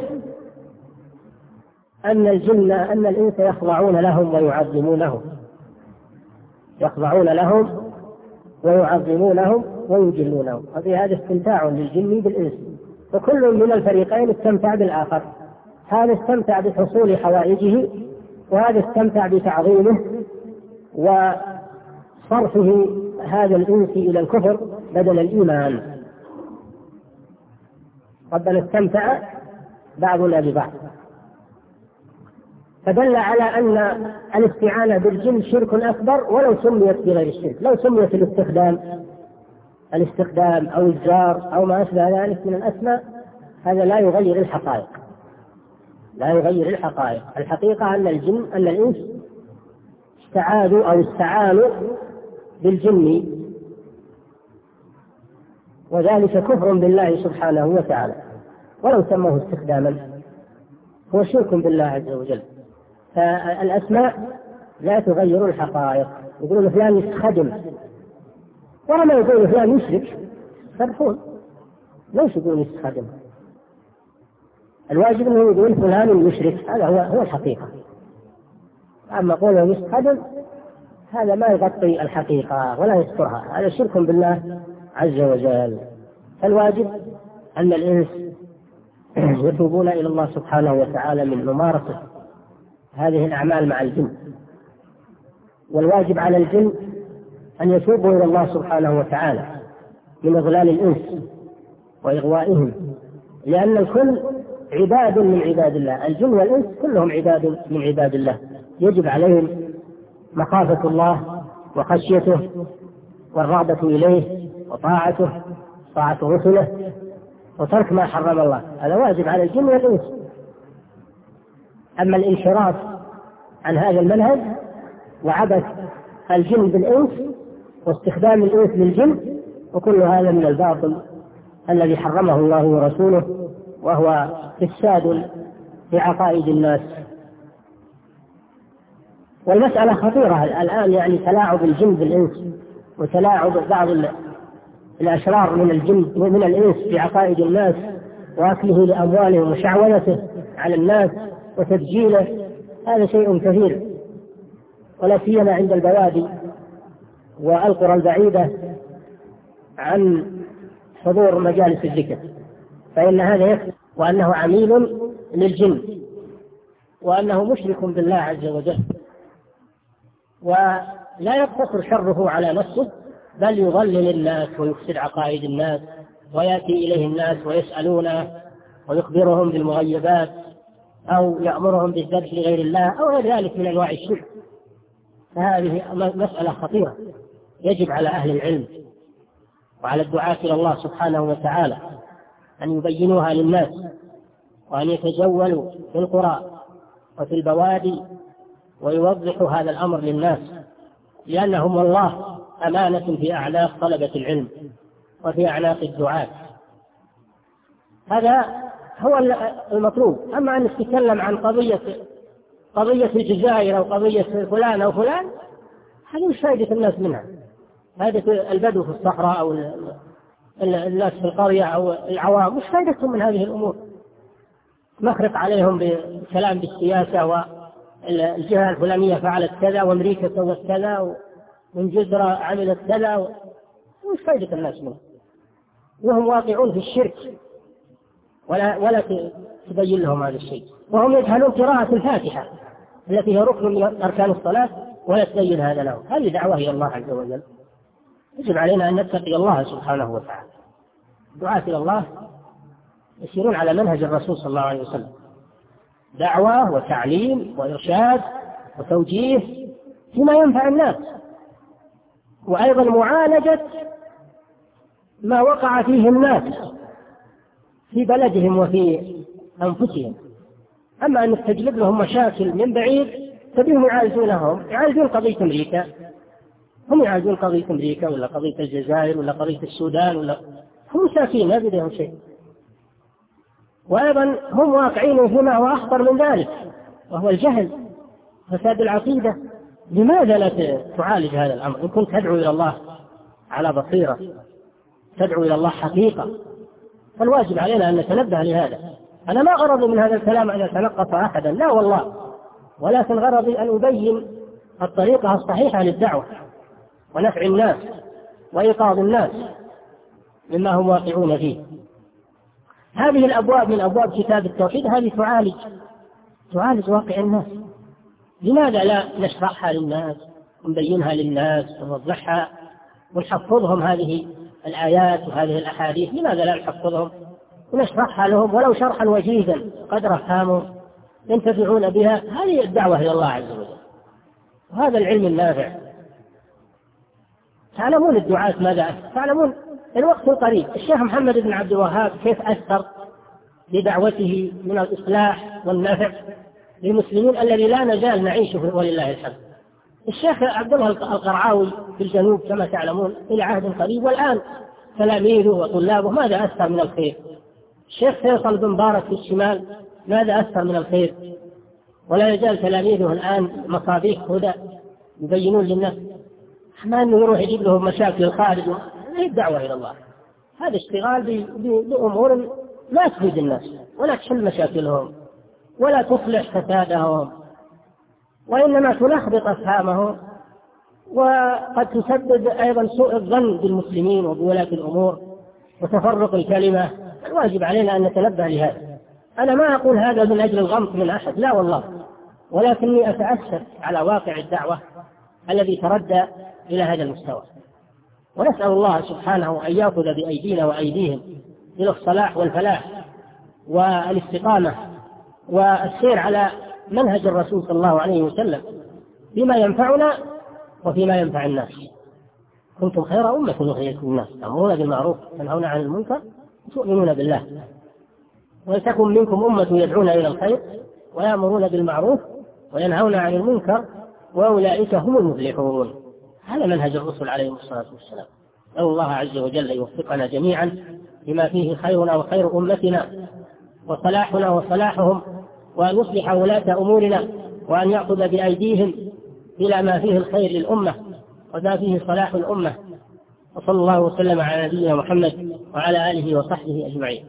أن الجن أن الإنس يخضعون لهم ويعظمونهم، يخضعون لهم ويعظمونهم ويجلونهم. هذا استمتاع للجن بالإنس، وكل من الفريقين استمتع بالآخر. هذا استمتع بحصول حوائجه، وهذا استمتع بتعظيمه وصرفه هذا الإنس إلى الكفر بدل الإيمان. ربنا استمتع بعضنا ببعض. فدل على أن الاستعانة بالجن شرك أكبر ولو سميت بغير الشرك، لو سميت الاستخدام الاستخدام أو الجار أو ما أشبه ذلك من الأسماء، هذا لا يغير الحقائق. لا يغير الحقائق. الحقيقة أن الجن أن الإنس استعاذوا أو استعانوا بالجن، وذلك كفر بالله سبحانه وتعالى، ولو سموه استخداما هو شرك بالله عز وجل. فالأسماء لا تغير الحقائق. يقولون فلان يستخدم، ولما يقولون فلان يشرك يصرفون، ليش يقولون يستخدم؟ الواجب أنه يقول فلان يشرك، هذا هو هو الحقيقة. أما قوله يستخدم هذا ما يغطي الحقيقة ولا يسترها، هذا شرك بالله عز وجل. فالواجب أن الإنس يتوبون إلى الله سبحانه وتعالى من ممارسة هذه الأعمال مع الجن، والواجب على الجن أن يتوبوا إلى الله سبحانه وتعالى من إضلال الإنس وإغوائهم، لأن الكل عباد من عباد الله، الجن والإنس كلهم عباد من عباد الله، يجب عليهم مخافة الله وخشيته والرغبة إليه وطاعته طاعة رسله وترك ما حرم الله، هذا واجب على الجن والإنس. أما الانحراف عن هذا المنهج وعبث الجن بالإنس واستخدام الإنس للجن وكل هذا من الباطل الذي حرمه الله ورسوله، وهو إفساد لعقائد الناس. والمسألة خطيرة الآن، يعني تلاعب الجن بالإنس وتلاعب بعض الأشرار من الجن ومن الإنس بعقائد الناس وأكله لأموالهم وشعوذته على الناس وتدجيله، هذا شيء كثير، ولا سيما عند البوادي والقرى البعيدة عن حضور مجالس الذكر، فإن هذا يكفي، وأنه عميل للجن، وأنه مشرك بالله عز وجل، ولا يقتصر شره على نفسه بل يضلل الناس ويفسد عقائد الناس، ويأتي إليه الناس ويسألونه ويخبرهم بالمغيبات أو يأمرهم بالذبح لغير الله أو غير ذلك من أنواع الشرك. فهذه مسألة خطيرة، يجب على أهل العلم وعلى الدعاة إلى الله سبحانه وتعالى أن يبينوها للناس، وأن يتجولوا في القرى وفي البوادي ويوضحوا هذا الأمر للناس، لأنهم والله أمانة في أعناق طلبة العلم وفي أعناق الدعاة. هذا هو المطلوب. أما أن نتكلم عن قضية قضية الجزائر أو قضية فلان أو فلان، هذه مش فائدة الناس منها، فائدة البدو في الصحراء أو الناس في القرية أو العوام مش فائدتهم من هذه الأمور. نخرق عليهم بكلام بالسياسة والجهة الفلانية فعلت كذا وأمريكا سوت كذا وإنجلترا عملت كذا، مش فائدة الناس منه، وهم واقعون في الشرك ولا ولا تبين لهم هذا الشيء، وهم يجهلون قراءة الفاتحة التي هي ركن من أركان الصلاة ولا تبين هذا لهم. هذه دعوة إلى الله عز وجل، يجب علينا أن نتقي الله سبحانه وتعالى. دعاة إلى الله يسيرون على منهج الرسول صلى الله عليه وسلم، دعوة وتعليم وإرشاد وتوجيه فيما ينفع الناس، وأيضا معالجة ما وقع فيه الناس في بلدهم وفي أنفسهم. أما أن تجلب لهم مشاكل من بعيد تبيهم يعالجونهم، يعالجون قضية أمريكا، هم يعالجون قضية أمريكا ولا قضية الجزائر ولا قضية السودان، ولا هم مساكين ما بدهم شيء. وأيضا هم واقعين فيما هو أخطر من ذلك، وهو الجهل، فساد العقيدة. لماذا لا تعالج هذا الأمر؟ إن كنت تدعو إلى الله على بصيرة، تدعو إلى الله حقيقة، فالواجب علينا أن نتنبه لهذا. أنا ما غرضي من هذا الكلام أن أتنقص أحدا، لا والله، ولكن غرضي أن أبين الطريقة الصحيحة للدعوة ونفع الناس وإيقاظ الناس مما هم واقعون فيه. هذه الأبواب من أبواب كتاب التوحيد هذه تعالج تعالج واقع الناس. لماذا لا نشرحها للناس ونبينها للناس ونوضحها ونحفظهم هذه الآيات وهذه الأحاديث؟ لماذا لا نحفظهم ونشرحها لهم ولو شرحا وجيزا قدر فهموا ينتفعون بها؟ هذه الدعوة إلى الله عز وجل، وهذا العلم النافع. تعلمون الدعاة ماذا؟ تعلمون الوقت القريب الشيخ محمد بن عبد الوهاب كيف أثر بدعوته من الإصلاح والنفع للمسلمين الذي لا نزال نعيشه ولله الحمد. الشيخ عبد الله القرعاوي في الجنوب كما تعلمون إلى عهد قريب، والآن تلاميذه وطلابه ماذا أكثر من الخير. الشيخ فيصل بن مبارك في الشمال ماذا أكثر من الخير، ولا يزال تلاميذه الآن مصابيح هدى يبينون للناس، ما أنه يروح يجيب لهم مشاكل الخارج. هذه الدعوة إلى الله، هذا اشتغال بأمور لا تفيد الناس ولا تحل مشاكلهم ولا تصلح فسادهم، وإنما تلخبط أفهامهم، وقد تسبب أيضا سوء الظن بالمسلمين وبولاة الأمور وتفرق الكلمة. الواجب علينا أن نتنبه لهذا. أنا ما أقول هذا من أجل الغمط من أحد، لا والله، ولكني أتأسف على واقع الدعوة الذي تردى إلى هذا المستوى، ونسأل الله سبحانه أن يأخذ بأيدينا وأيديهم إلى الصلاح والفلاح والاستقامة والسير على منهج الرسول صلى الله عليه وسلم بما ينفعنا وفيما ينفع الناس. كنتم خير أمة أخرجت للناس تأمرون بالمعروف وتنهون عن المنكر وتؤمنون بالله، ولتكن منكم أمة يدعون إلى الخير ويأمرون بالمعروف وينهون عن المنكر وأولئك هم المفلحون. هذا منهج الرسل عليهم الصلاة والسلام. نسأل الله عز وجل يوفقنا جميعا بما فيه خيرنا وخير أمتنا وصلاحنا وصلاحهم، وأن يصلح ولاة أمورنا، وأن يأخذ بأيديهم إلى ما فيه الخير للأمة وما فيه صلاح الأمة. وصلى الله وسلم على نبينا محمد وعلى آله وصحبه أجمعين.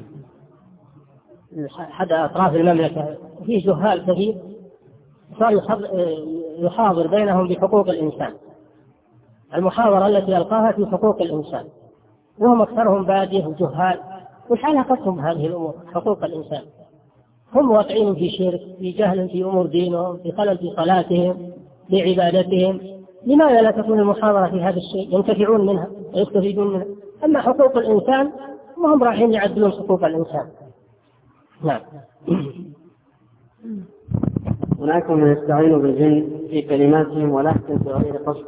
حتى أطراف المملكة فيه جهال كثير صار يحاضر بينهم بحقوق الإنسان، المحاضرة التي ألقاها في حقوق الإنسان، وهم أكثرهم بادية وجهال. وش علاقتهم هذه الأمور حقوق الإنسان؟ هم واقعين في شرك، في جهل في أمور دينهم، في خلل في صلاتهم، في عبادتهم. لماذا لا تكون المحاضرة في هذا الشيء ينتفعون منها ويستفيدون منها؟ أما حقوق الإنسان وهم رايحين يعدلون حقوق الإنسان. نعم.
هناك من يستعين بالجن في كلماتهم ولحن بغير قصد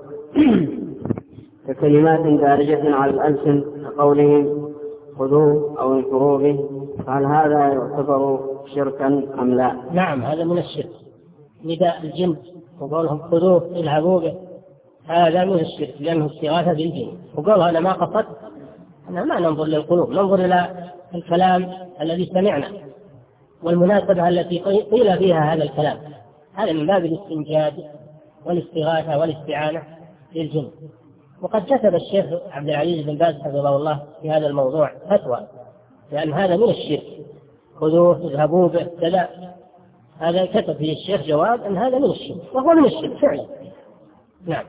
ككلمات دارجة على الألسن كقولهم خذوه أو انفروا به، فهل هذا يعتبر شركا أم لا؟
نعم، هذا من الشرك. نداء الجن وقولهم خذوه اذهبوا به، هذا من الشرك لأنه استغاثة بالجن. وقال أنا ما قصدت، أنا ما ننظر للقلوب، ننظر إلى الكلام الذي سمعنا والمناسبة التي قيل فيها هذا الكلام. هذا من باب الاستنجاد والاستغاثة والاستعانة للجن. وقد كتب الشيخ عبد العزيز بن باز حفظه الله في هذا الموضوع فتوى، لأن هذا من الشرك، خذوه اذهبوا به كذا. هذا كتب فيه الشيخ جواب أن هذا من الشرك، وهو من الشرك فعلا. نعم.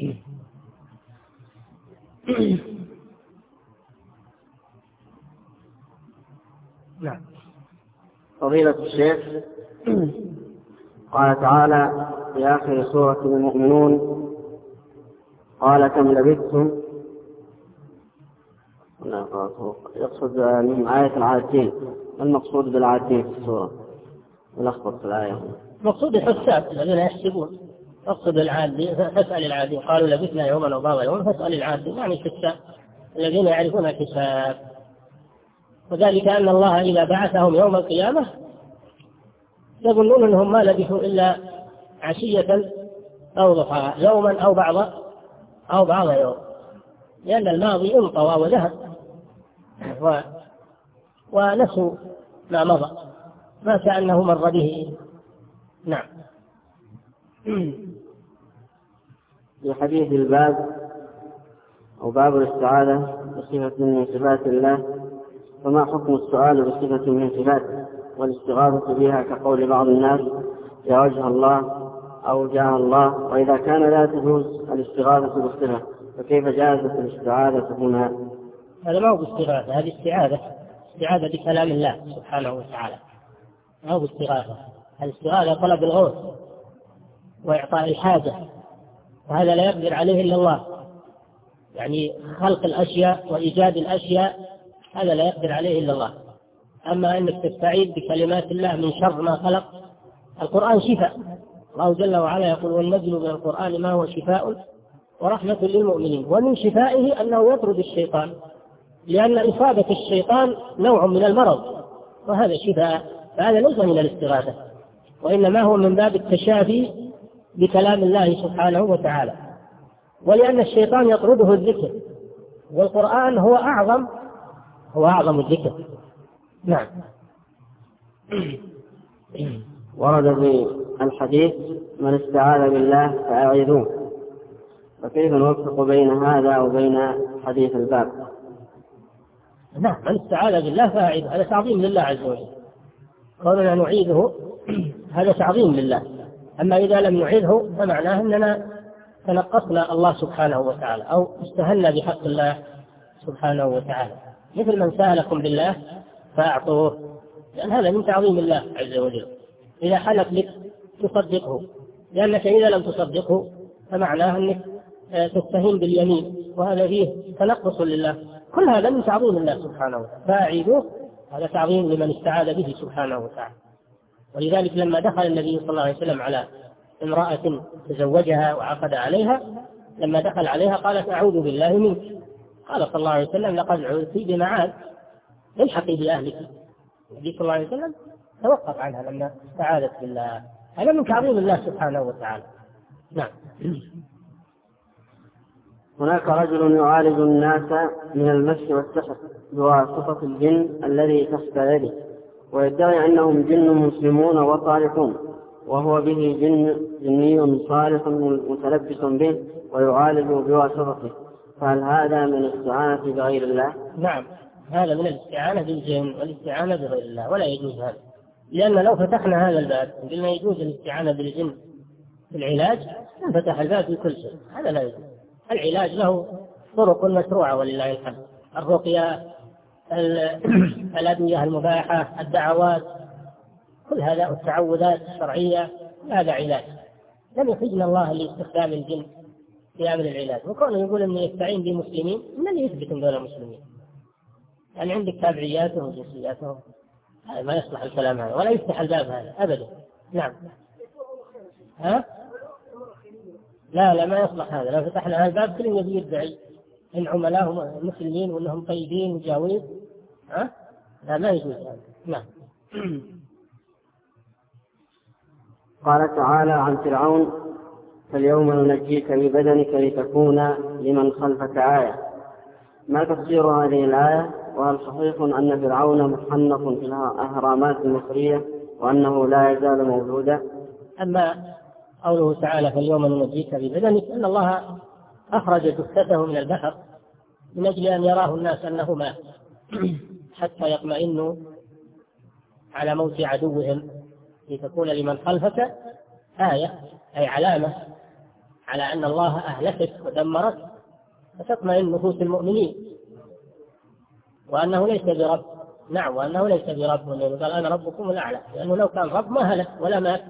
نعم.
فضيلة الشيخ، قال تعالى في آخر سورة المؤمنون قال كم لبثتم، يقصد من آية العادين. ما المقصود بالعادين في السورة؟ ولخبط في الآية.
مقصود الحساب الذين يحسبون. اقصد العادي، فاسأل العادي، قالوا لبثنا يوما أو بعض يوم، فاسأل العادي، يعني الحساب الذين يعرفون الحساب. وذلك أن الله إذا بعثهم يوم القيامة يظنون أنهم ما لبثوا إلا عشية أو ضحاها، يوما أو بعض أو بعض يوم، لأن الماضي انطوى وذهب و... ونسوا ما مضى، ما كأنه مر به. نعم.
في حديث الباب أو باب الاستعاذة بصفة من صفات الله، فما حكم السؤال بصفة من صفاته والاستغاثة بها كقول بعض الناس يا وجه الله أو جاه الله؟ وإذا كان لا تجوز الاستغاثة بالصفة فكيف جازت الاستعاذة هنا؟
هذا ما هو باستغاثة، هذه استعاذة، استعاذة بكلام الله سبحانه وتعالى، ما هو باستغاثة. الاستغاثة طلب الغوث وإعطاء الحاجة، وهذا لا يقدر عليه إلا الله، يعني خلق الأشياء وإيجاد الأشياء هذا لا يقدر عليه إلا الله. أما أنك تستعيذ بكلمات الله من شر ما خلق، القرآن شفاء، الله جل وعلا يقول والنزل من القرآن ما هو شفاء ورحمة للمؤمنين، ومن شفائه أنه يطرد الشيطان، لأن إصابة الشيطان نوع من المرض، وهذا شفاء، فهذا ليس من الاستغاثة، وإنما هو من باب التشافي بكلام الله سبحانه وتعالى. ولأن الشيطان يطرده الذكر، والقرآن هو أعظم هو أعظم الذكر. نعم.
ورد في الحديث من استعاذ بالله فأعيذوه، فكيف نوفق بين هذا وبين حديث الباب؟
نعم، من استعاذ بالله فأعيذ، هذا تعظيم لله عز وجل، قولنا نعيذه هذا تعظيم لله. أما إذا لم نعيذه فمعناه أننا تنقصنا الله سبحانه وتعالى أو استهلنا بحق الله سبحانه وتعالى، مثل من سألكم بالله فأعطوه، لأن هذا من تعظيم الله عز وجل. إذا حلف لك تصدقه، لأنك إذا لم تصدقه فمعناه أنك تستهين باليمين، وهذا فيه تنقص لله. كل هذا من تعظيم الله سبحانه وتعالى، فأعيذوه هذا تعظيم لمن استعاذ به سبحانه وتعالى. ولذلك لما دخل النبي صلى الله عليه وسلم على امرأة تزوجها وعقد عليها، لما دخل عليها قالت أعوذ بالله منك، قال صلى الله عليه وسلم لقد عوذت بمعاذ، الحقي بأهلك. النبي صلى الله عليه وسلم توقف عنها لما استعاذت بالله، هذا من تعظيم الله سبحانه وتعالى. نعم.
هناك رجل يعالج الناس من المس والسحر بواسطة الجن الذي تحت يده، ويدعي أنهم جن مسلمون وصالحون، وهو به جن جني صالح متلبس به ويعالج بواسطته، فهل هذا من الاستعانة بغير الله؟
نعم، هذا من الاستعانة بالجن والاستعانة بغير الله، ولا يجوز هذا، لأن لو فتحنا هذا الباب قلنا يجوز الاستعانة بالجن في العلاج فتح الباب في كل شيء، هذا لا يجوز. العلاج له طرق مشروعة ولله الحمد، الرقية، الأدوية المباحة، الدعوات، كل هذا، والتعوذات الشرعية، هذا علاج. لم يحجنا الله لاستخدام الجن في أمر العلاج، وكونه يقول أنه يستعين بمسلمين، من يثبت أن دول مسلمين؟ يعني عندك تابعياتهم وجنسياتهم، هذا ما يصلح الكلام هذا، ولا يفتح الباب هذا أبدا. نعم. ها؟ لا لا ما يصلح هذا، لو فتحنا هذا الباب كل يبي يدعي إن عملاهم مسلمين وأنهم طيبين وجاويد، ها؟ لا ما يجوز هذا. نعم.
قال تعالى عن فرعون فاليوم ننجيك ببدنك لتكون لمن خلفك آية، ما تفسير هذه الآية؟ وهل صحيح أن فرعون محنط في الأهرامات المصرية وأنه لا يزال موجودا؟
أما قوله تعالى فاليوم ننجيك ببدنك، أن الله أخرج جثته من البحر من أجل أن يراه الناس أنه مات حتى يطمئنوا على موت عدوهم، لتكون لمن خلفك آية، أي علامة على أن الله أهلكك ودمرك، فتطمئن نفوس المؤمنين وأنه ليس برب. نعم، وأنه ليس برب، قال أنا ربكم الأعلى، لأنه لو كان رب ما هلك ولا مات.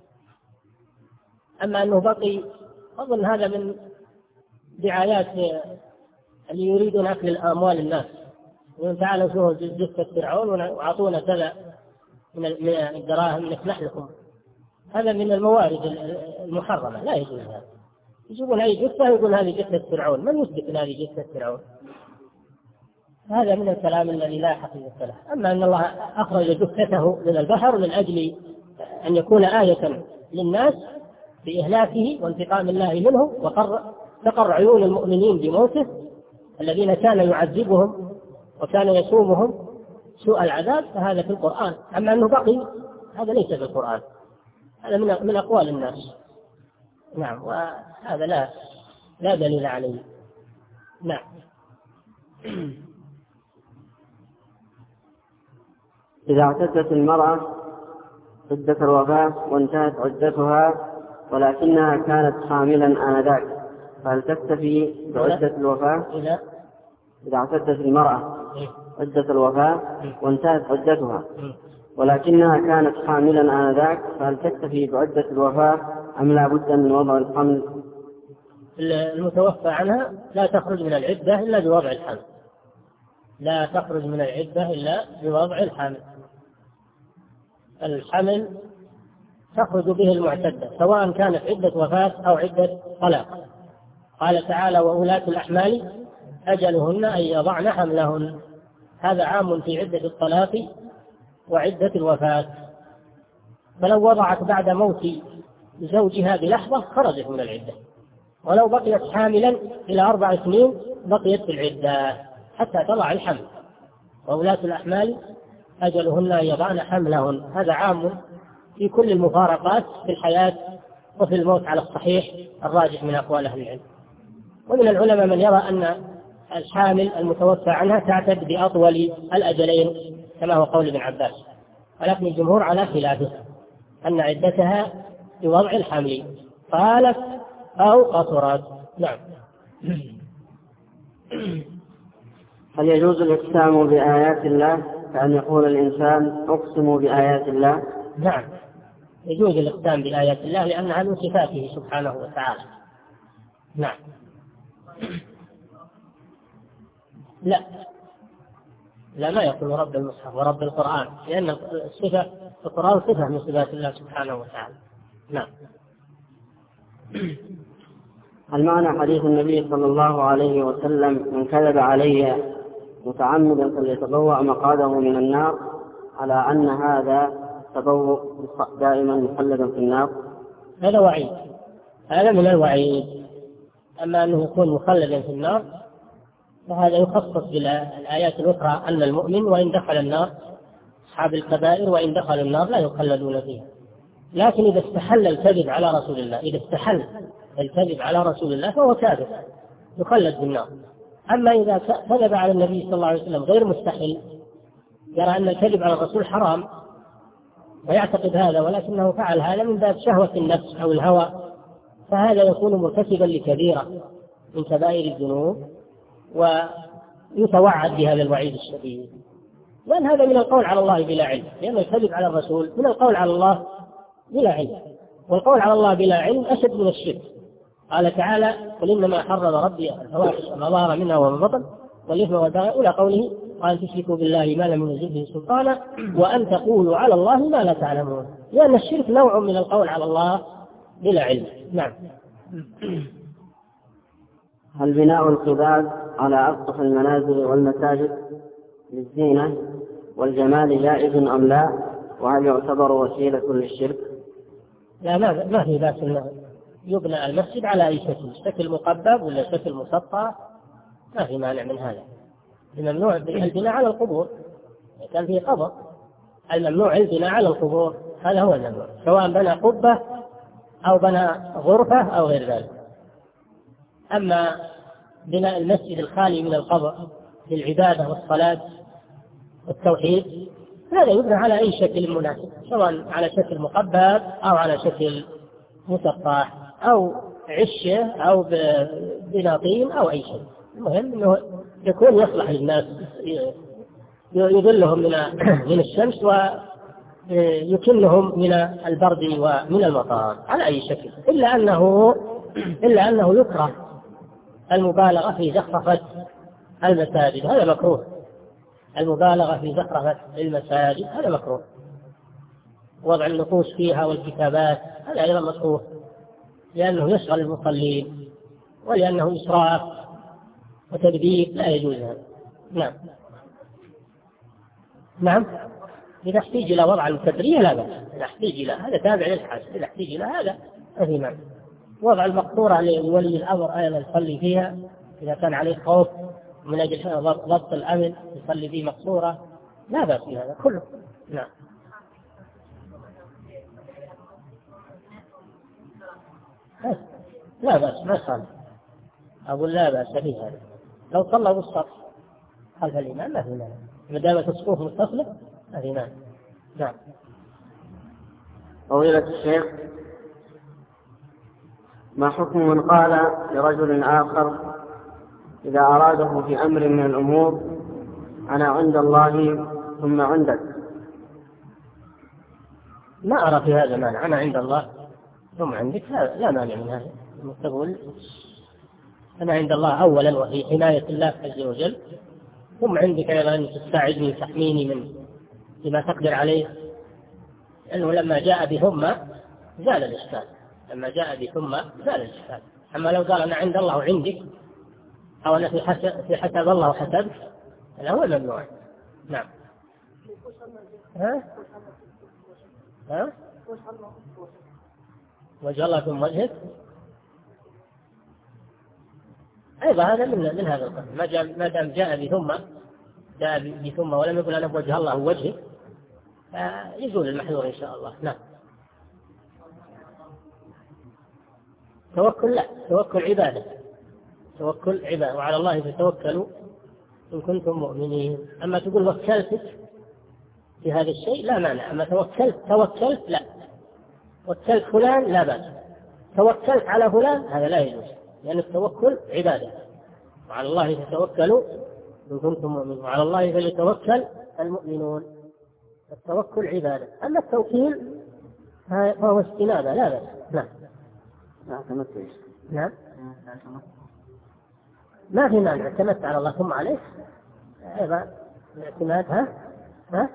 أما أنه بقي، أظن هذا من دعايات اللي يريدون أكل الأموال الناس، يقولون تعالوا شوفوا جثة فرعون وعطونا كذا من الدراهم نسمح لكم. هذا من الموارد المحرمة، لا يجوز هذا. يجيبون هذه جثة يقول هذه جثة فرعون، من يثبت أن هذه جثة فرعون؟ هذا من الكلام الذي لا حقيقة له. أما أن الله أخرج جثته من البحر من أجل أن يكون آية للناس بإهلاكه وانتقام الله منه، وقر تقر عيون المؤمنين بموته الذين كان يعذبهم وكان يسومهم سوء العذاب، فهذا في القرآن. أما أنه بقي هذا ليس في القرآن، هذا من من أقوال الناس. نعم، وهذا لا لا دليل عليه. نعم.
إذا اعتدت المرأة عدة الوفاة وانتهت عدتها ولكنها كانت حاملا آنذاك، فهل تكتفي بعدة الوفاة؟
إذا
إذا اعتدت المرأة عدة الوفاة وانتهت عدتها ولكنها كانت حاملا آنذاك، فهل تكتفي بعدة الوفاة أم لا بد من وضع الحمل؟
المتوفى عنها لا تخرج من العدة إلا بوضع الحمل، لا تخرج من العدة إلا بوضع الحمل. الحمل تخرج به المعتدة سواء كانت عدة وفاة أو عدة طلاق. قال تعالى وأولاة الأحمال أجلهن أن يضعن حملهن، هذا عام في عدة الطلاق وعدة الوفاة، فلو وضعت بعد موت زوجها بلحظة خرجت من العدة، ولو بقيت حاملا إلى أربع سنين بقيت في العدة حتى تضع الحمل، وولاة الأحمال أجلهن أن يضعن حملهن. هذا عام في كل المفارقات في الحياة وفي الموت على الصحيح الراجح من أقوال أهل العلم. ومن العلماء من يرى أن الحامل المتوفى عنها تعتد بأطول الأجلين كما هو قول ابن عباس، ولكن الجمهور على خلافه أن عدتها بوضع الحمل قالت أو قصرت. نعم.
هل يجوز الإقسام بآيات الله كأن يقول الإنسان أقسم بآيات الله؟
نعم، يجوز الإقسام بآيات الله لأنها من صفاته سبحانه وتعالى. نعم. لا لا ما يقول رب المصحف ورب القرآن، لأن الصفة القرآن صفة من صفات الله سبحانه وتعالى. نعم.
هل معنى حديث النبي صلى الله عليه وسلم من كذب علي متعمدا فليتبوأ مقعده من النار على أن هذا تبوء دائما مخلدا في النار؟
هذا وعيد، هذا من الوعيد. أما أنه يكون مخلدا في النار فهذا يخصص بالآيات الأخرى أن المؤمن وإن دخل النار أصحاب الكبائر وإن دخلوا النار لا يخلدون فيها. لكن إذا استحل الكذب على رسول الله، إذا استحل الكذب على رسول الله فهو كافر يخلد بالنار. أما إذا كذب على النبي صلى الله عليه وسلم غير مستحل، يرى أن الكذب على الرسول حرام ويعتقد هذا ولكنه فعل هذا من باب شهوة النفس أو الهوى، فهذا يكون مرتكبا لكبيرة من كبائر الذنوب ويتوعد بهذا الوعيد الشديد، لأن هذا من القول على الله بلا علم، لأن الكذب على الرسول من القول على الله بلا علم، والقول على الله بلا علم أشد من الشرك. قال تعالى: قل إنما حرم ربي الفواحش ما ظهر منها وما بطن والإثم والبغي، إلى قوله: وأن تشركوا بالله ما لم ينزل به سلطانا وأن تقولوا على الله ما لا تعلمون، لأن الشرك نوع من القول على الله بلا علم. نعم.
هل بناء القباب على أسطح المنازل والمساجد للزينة والجمال جائز أم لا؟ وهل يعتبر وسيلة للشرك؟
لا ما ما في بأس أنه يبنى المسجد على أي شكل، شكل مقبب ولا شكل مسطح، ما في مانع من هذا. الممنوع البناء على القبور، كان فيه قبر، الممنوع البناء على القبور، هذا هو الممنوع، سواء بنى قبة أو بنى غرفة أو غير ذلك. أما بناء المسجد الخالي من القبر للعبادة والصلاة والتوحيد هذا يبنى على أي شكل مناسب، سواء على شكل مقبب أو على شكل مسطح أو عشة أو بناطيل أو أي شيء، المهم أنه يكون يصلح للناس، يظلهم من من الشمس ويكنهم من البرد ومن المطر على أي شكل، إلا أنه إلا أنه يكره المبالغة في زخرفة المساجد، هذا مكروه. المبالغة في زخرفة المساجد هذا مكروه، وضع النقوش فيها والكتابات هذا أيضا مكروه، لأنه يشغل المصلين ولأنه إسراف وتدبير، لا يجوز هذا. نعم. نعم. إذا احتاج إلى وضع الكبرية لا بأس، إذا احتاج إلى هذا تابع للحاجة، إذا احتاج إلى هذا ففي معنى. وضع المقطورة لولي الأمر أيضا يصلي فيها إذا كان عليه خوف من أجل ضبط الأمن يصلي فيه مقصورة، لا بأس بهذا كله. نعم. لا بأس، ما صلى، أقول لا بأس به هذا، لو صلى بالصف خلف الإمام ما في مانع، ما دامت الصفوف متصلة ما في مانع. نعم.
فضيلة الشيخ، ما حكم من قال لرجل آخر إذا أراده في أمر من الأمور: أنا عند الله ثم عندك؟
ما أرى في هذا مانع، أنا عند الله ثم عندك لا, لا مانع من هذا. تقول أنا عند الله أولا وفي حماية الله عز وجل، ثم عندك أيضا أن تساعدني تحميني من لما تقدر عليه، لأنه لما جاء بثم زال الإشكال، لما جاء بثم زال الإشكال. أما لو قال أنا عند الله وعندك، أو أنا في حسب, في حسب الله وحسبك، هذا هو الممنوع. نعم. ها؟ ها؟ وجه الله ثم وجهك أيضا هذا من من هذا القسم، ما جاء ما دام جاء بثم جاء بثم ولم يقل أنا بوجه الله وجهه فيزول المحذور إن شاء الله. نعم. توكل لا، توكل عبادة، توكل عبادة، وعلى الله فتوكلوا إن كنتم مؤمنين. أما تقول وكلتك في هذا الشيء لا مانع، أما توكلت توكلت لا، وكلت فلان لا بأس، توكلت على فلان هذا لا يجوز، لأن التوكل عبادة، وعلى الله فتوكلوا إن كنتم مؤمنين، وعلى الله فليتوكل المؤمنون. التوكل عبادة، أما التوكيل فهو استنابة لا بأس. نعم. نعم. ما في مانع، اعتمدت على الله ثم عليه أيضا الاعتماد. ها ها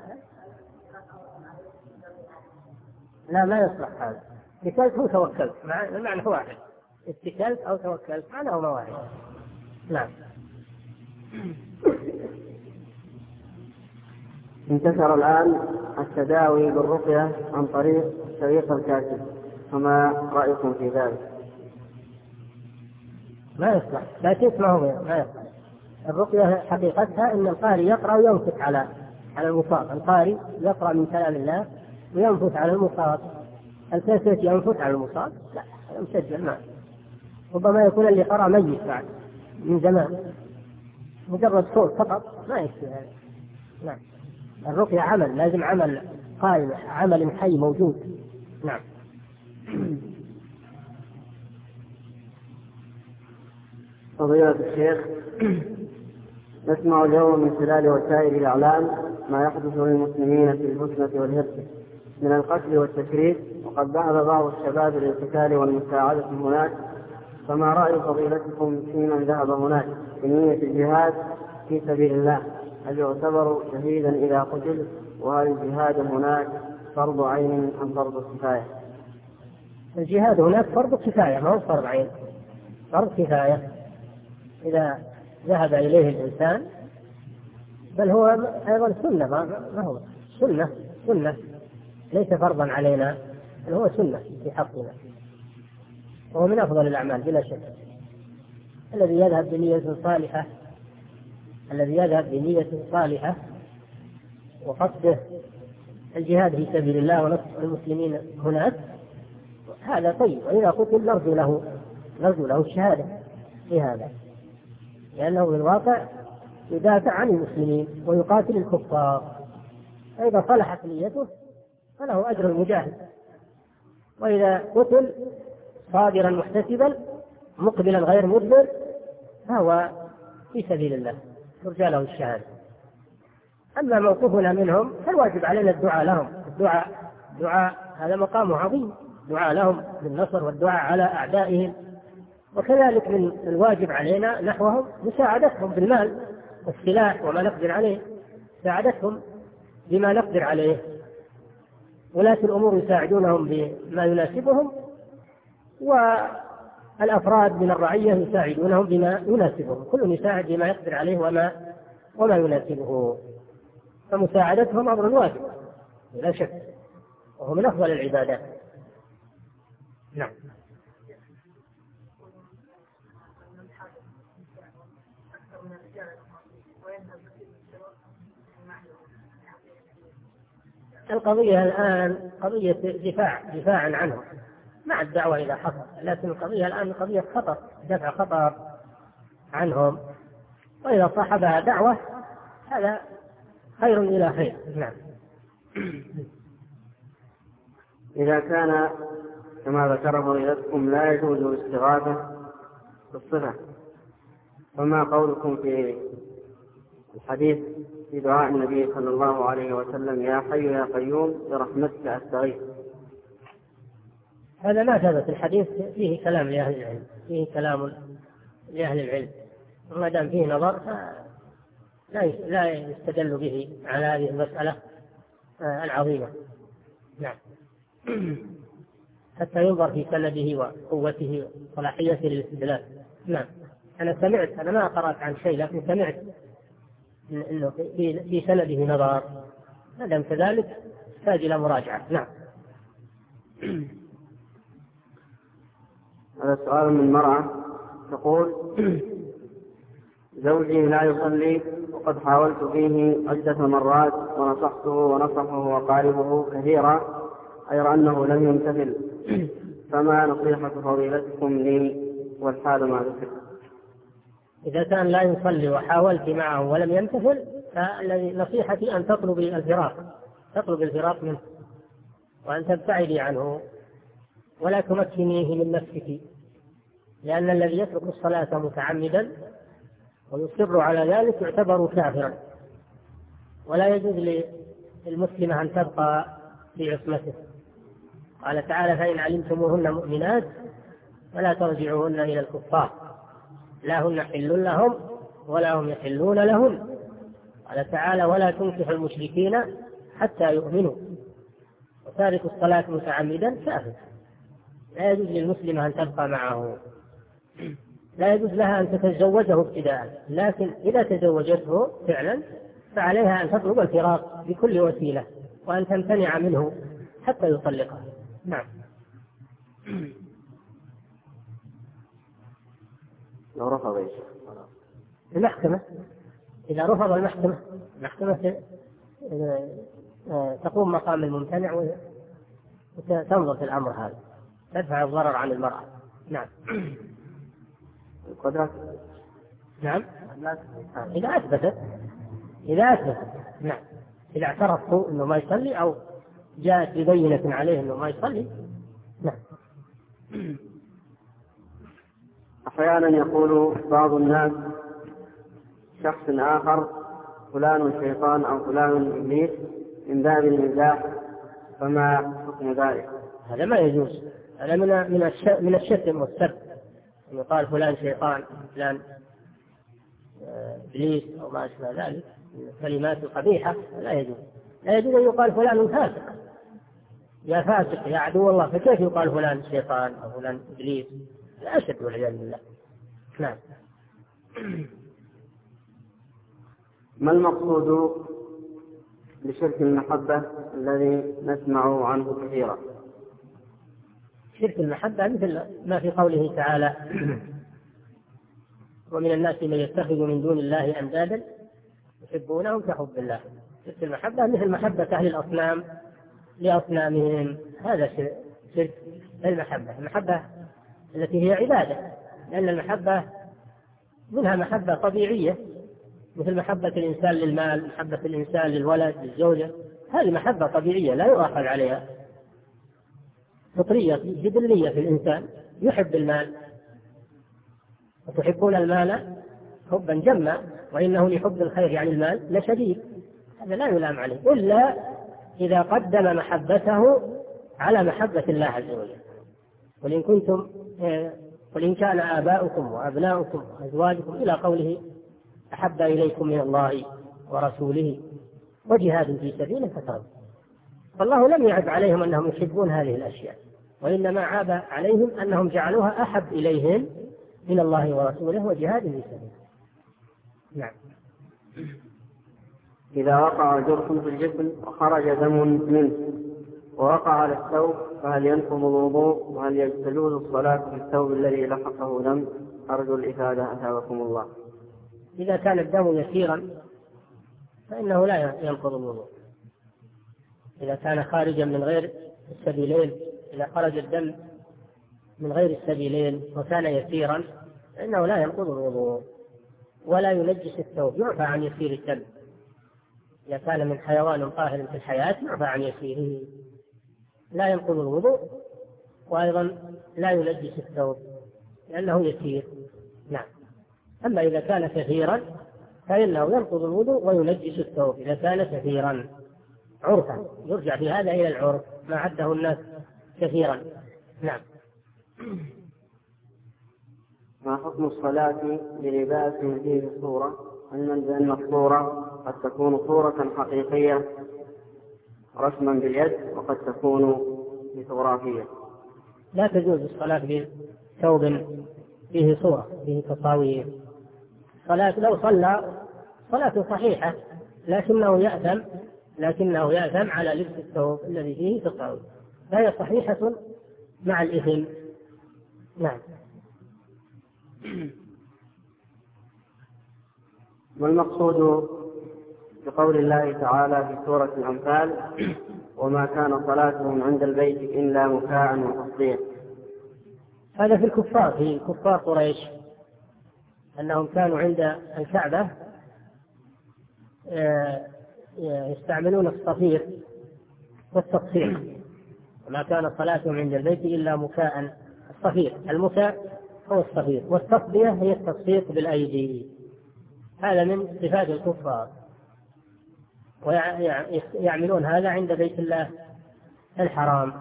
لا ما يصلح هذا. اتكلت هو توكلت، المعنى هو واحد، اتكلت أو توكلت معناه هو واحد. نعم.
انتشر الآن التداوي بالرقية عن طريق طريق الكاتب، فما رأيكم في ذلك؟
ما يصلح، لا تسمعوا ما يصلح. الرقية حقيقتها أن القارئ يقرأ وينفث على على المصاب، القارئ يقرأ من كلام الله وينفث على المصاب. الكاسة ينفث على المصاب لا، هذا مسجل. ما ربما يكون اللي قرأ ميت بعد من زمان، مجرد صوت فقط ما يكفي هذا. نعم. الرقية عمل، لازم عمل قائم، عمل حي موجود. نعم.
فضيلة الشيخ، نسمع اليوم من خلال وسائل الإعلام ما يحدث للمسلمين في البوسنة والهرسك من القتل والتشريد، وقد ذهب بعض الشباب للقتال والمساعدة هناك، فما رأي فضيلتكم في من ذهب هناك بنية الجهاد في سبيل الله؟ هل يعتبر شهيدا إذا قتل؟ وهل الجهاد هناك فرض عين أم فرض كفاية؟
الجهاد هناك فرض كفاية، ما هو فرض عين، فرض كفاية إذا ذهب إليه الإنسان، بل هو أيضا سنة، ما هو سنة سنة ليس فرضا علينا، بل هو سنة في حقنا، وهو من أفضل الأعمال بلا شك. الذي يذهب بنية صالحة الذي يذهب بنية صالحة وقصده الجهاد في سبيل الله ونصر المسلمين هناك هذا طيب، وإذا قتل نرجو له نرجو له الشهادة في هذا، لأنه في الواقع يدافع عن المسلمين ويقاتل الكفار، فإذا صلحت نيته فله أجر المجاهد، وإذا قتل صابرا محتسبا مقبلا غير مدبر فهو في سبيل الله يرجى له الشهادة. أما موقفنا منهم فالواجب علينا الدعاء لهم، الدعاء دعاء هذا مقام عظيم، دعاء لهم بالنصر والدعاء على أعدائهم، وكذلك من الواجب علينا نحوهم مساعدتهم بالمال والسلاح وما نقدر عليه، مساعدتهم بما نقدر عليه، ولاة الأمور يساعدونهم بما يناسبهم، والأفراد من الرعية يساعدونهم بما يناسبهم، كل يساعد بما يقدر عليه وما وما يناسبه، فمساعدتهم أمر واجب لا شك، وهو من أفضل العبادات. نعم. القضية الآن قضية دفاع دفاعا عنهم مع الدعوة إلى خطر، لكن القضية الآن قضية خطر، دفع خطر عنهم، وإذا صاحبها دعوة هذا خير إلى خير. نعم.
إذا كان كما ذكر فضيلتكم لا يجوز الاستغاثة بالصفة، فما قولكم في الحديث في دعاء النبي صلى الله عليه وسلم يا حي يا قيوم برحمتك أستغيث؟
هذا ما ثبت، الحديث فيه كلام لأهل العلم، فيه كلام لأهل العلم، وما دام فيه نظر لا لا يستدل به على هذه المسألة العظيمة. نعم. حتى ينظر في سنده وقوته وصلاحيته للاستدلال. نعم. أنا سمعت، أنا ما قرأت عن شيء، لكن سمعت إنه في في سنده نظر، ما دام كذلك يحتاج إلى مراجعة. نعم.
هذا سؤال من مرأة تقول: زوجي لا يصلي وقد حاولت فيه عدة مرات ونصحته ونصحه وقاربه كثيرا غير أنه لم يمتثل، فما نصيحة فضيلتكم لي والحال ما ذكر؟
إذا كان لا يصلي وحاولت معه ولم يمتثل فنصيحتي أن تطلبي الفراق، تطلب الفراق منه وأن تبتعدي عنه ولا تمكنيه من نفسك، لأن الذي يترك الصلاة متعمدا ويصر على ذلك يعتبر كافرا، ولا يجوز للمسلمة أن تبقى في عصمته. قال تعالى: فإن علمتموهن مؤمنات فلا ترجعوهن إلى الكفار لا هن حل لهم ولا هم يحلون لهن. قال تعالى: ولا تنكحوا المشركين حتى يؤمنوا. وتارك الصلاة متعمدا كافر، لا يجوز للمسلمة أن تبقى معه، لا يجوز لها أن تتزوجه ابتداء، لكن إذا تزوجته فعلا فعليها أن تطلب الفراق بكل وسيلة وأن تمتنع منه حتى يطلقها. نعم.
لو رفض
المحكمة، إذا رفض المحكمة المحكمة تقوم مقام الممتنع وتنظر في الأمر هذا، تدفع الضرر عن المرأة. نعم.
القدرة.
نعم. إذا أثبتت إذا أثبتت نعم. إذا اعترفوا أنه ما يصلي أو جاءت ببينة عليه أنه ما يصلي. نعم.
أحيانا يقول بعض الناس شخص آخر فلان شيطان أو فلان إبليس من باب المزاح، فما حكم ذلك؟
هذا ما يجوز، هذا من من من الشتم والسب، أن يقال فلان شيطان فلان إبليس أو ما أشبه ذلك من الكلمات القبيحة، لا يجوز. لا يجوز أن يقال فلان فاسق، يا فاسق يا عدو الله، فكيف يقال فلان شيطان أو فلان إبليس؟ لا أشد والعياذ بالله. نعم.
ما المقصود بشرك المحبة الذي نسمع عنه كثيرا؟
شرك المحبة مثل ما في قوله تعالى: ومن الناس من يتخذ من دون الله أندادا يحبونهم كحب الله. شرك المحبة مثل محبة أهل الأصنام لأصنامهم، هذا شرك المحبة، المحبة التي هي عبادة، لأن المحبة منها محبة طبيعية مثل محبة الإنسان للمال، محبة الإنسان للولد للزوجة، هذه محبة طبيعية لا يؤاخذ عليها، فطرية جبلية في الإنسان، يحب المال وتحبون المال حبا جما وإنه لحب الخير يعني المال لشديد، هذا لا يلام عليه إلا إذا قدم محبته على محبة الله عز وجل. ولئن كنتم ولئن كان آباؤكم وأبناؤكم وأزواجكم إلى قوله أحب إليكم من الله ورسوله وجهاد في سبيله فترضوا. فالله لم يعب عليهم أنهم يحبون هذه الأشياء، وإنما عاب عليهم أنهم جعلوها أحب إليهم من الله ورسوله وجهاد في سبيله. نعم.
إذا وقع جرح في الجسم وخرج دم منه ووقع على الثوب فهل ينقض الوضوء وهل تجوز الصلاة في الثوب الذي لحقه دم؟ أرجو الإفادة أثابكم الله.
إذا كان الدم يسيرا فإنه لا ينقض الوضوء. إذا كان خارجا من غير السبيلين، إذا خرج الدم من غير السبيلين وكان يسيرا فإنه لا ينقض الوضوء ولا ينجس الثوب، يعفى عن يسير الدم. إذا كان من حيوان طاهر في الحياة يعفى عن يسيره، لا ينقض الوضوء وأيضا لا ينجس الثوب لأنه يسير. نعم. أما إذا كان كثيرا فإنه ينقض الوضوء وينجس الثوب إذا كان كثيرا عرفا، يرجع في هذا إلى العرف ما عده الناس كثيرا. نعم.
ما حكم الصلاة بلباس فيه صورة؟ علما بأن الصورة قد تكون صورة حقيقية رسما باليد وقد تكون ليثوغرافية.
لا تجوز الصلاة بثوب فيه صورة فيه تصاوير. صلاة لو صلى صلاة صحيحة لكنه يأثم لكنه يأثم على لبس الثوب الذي فيه تطهر، فهي صحيحة مع الإثم. نعم.
والمقصود بقول الله تعالى في سورة الأنفال: وما كان صلاتهم عند البيت إلا مكاء وتصديق.
هذا في الكفار، في كفار قريش، أنهم كانوا عند الكعبة يستعملون الصفير والتصفيق. وما كان صلاتهم عند البيت إلا مكاء. الصفير، المكاء هو الصفير، والتصفية هي التصفيق بالأيدي. هذا من صفات الكفار، ويعملون هذا عند بيت الله الحرام،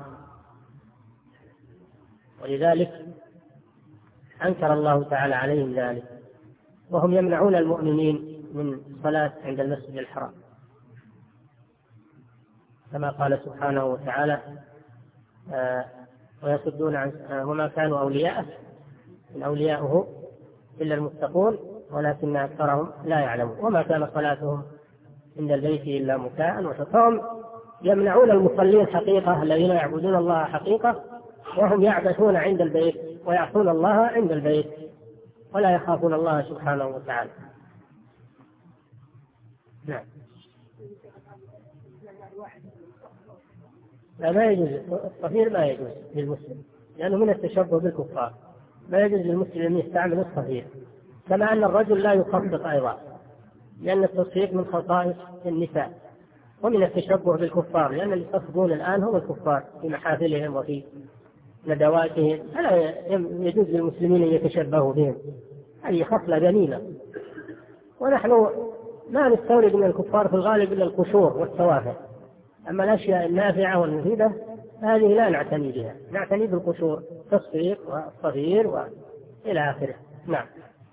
ولذلك أنكر الله تعالى عليهم ذلك، وهم يمنعون المؤمنين من الصلاة عند المسجد الحرام، كما قال سبحانه وتعالى: آه ويصدون عن آه وما كانوا أولياءه من أولياءه إلا المتقون ولكن أكثرهم لا يعلمون، وما كان صلاتهم عند البيت إلا مكاء وتصديق. يمنعون المصلين حقيقة، الذين يعبدون الله حقيقة، وهم يعبثون عند البيت ويعصون الله عند البيت ولا يخافون الله سبحانه وتعالى. نعم. لا، ما يجوز الصفير، ما يجوز للمسلم، لأنه من التشبه بالكفار. ما يجوز للمسلم أن يستعمل الصفير، كما أن الرجل لا يخطط أيضا، لأن التصفيق من خصائص النساء، ومن التشبه بالكفار، لأن اللي يصفقون الآن هم الكفار في محافلهم وفي ندواتهم، فلا يجوز للمسلمين أن يتشبهوا بهم. هذه خصلة ذميمة، ونحن ما نستورد من الكفار في الغالب إلا القشور والتوافه، أما الأشياء النافعة والمفيدة هذه لا نعتني بها، نعتني بالقشور، التصفيق والصفير وإلى آخره. نعم.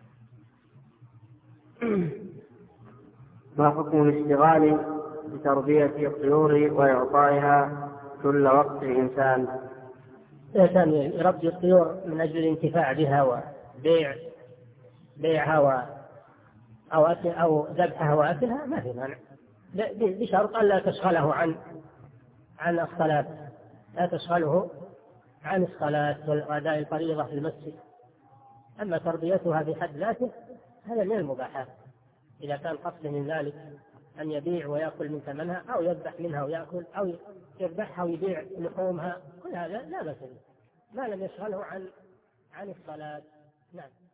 ما حكم الاشتغال بتربية الطيور وإعطائها كل وقت الإنسان؟
الإنسان يربي الطيور من أجل الانتفاع بها وبيع بيعها و أو أكل أو ذبحها وأكلها، ما في مانع، بشرط أن لا تشغله عن عن الصلاة، لا تشغله عن الصلاة وأداء الفريضة في المسجد. أما تربيتها في حد ذاته هذا من المباحات، إذا كان قصد من ذلك أن يبيع ويأكل من ثمنها، أو يذبح منها ويأكل، أو يذبحها ويبيع لحومها، كل هذا لا بأس به، ما لم يشغله عن عن الصلاة. نعم.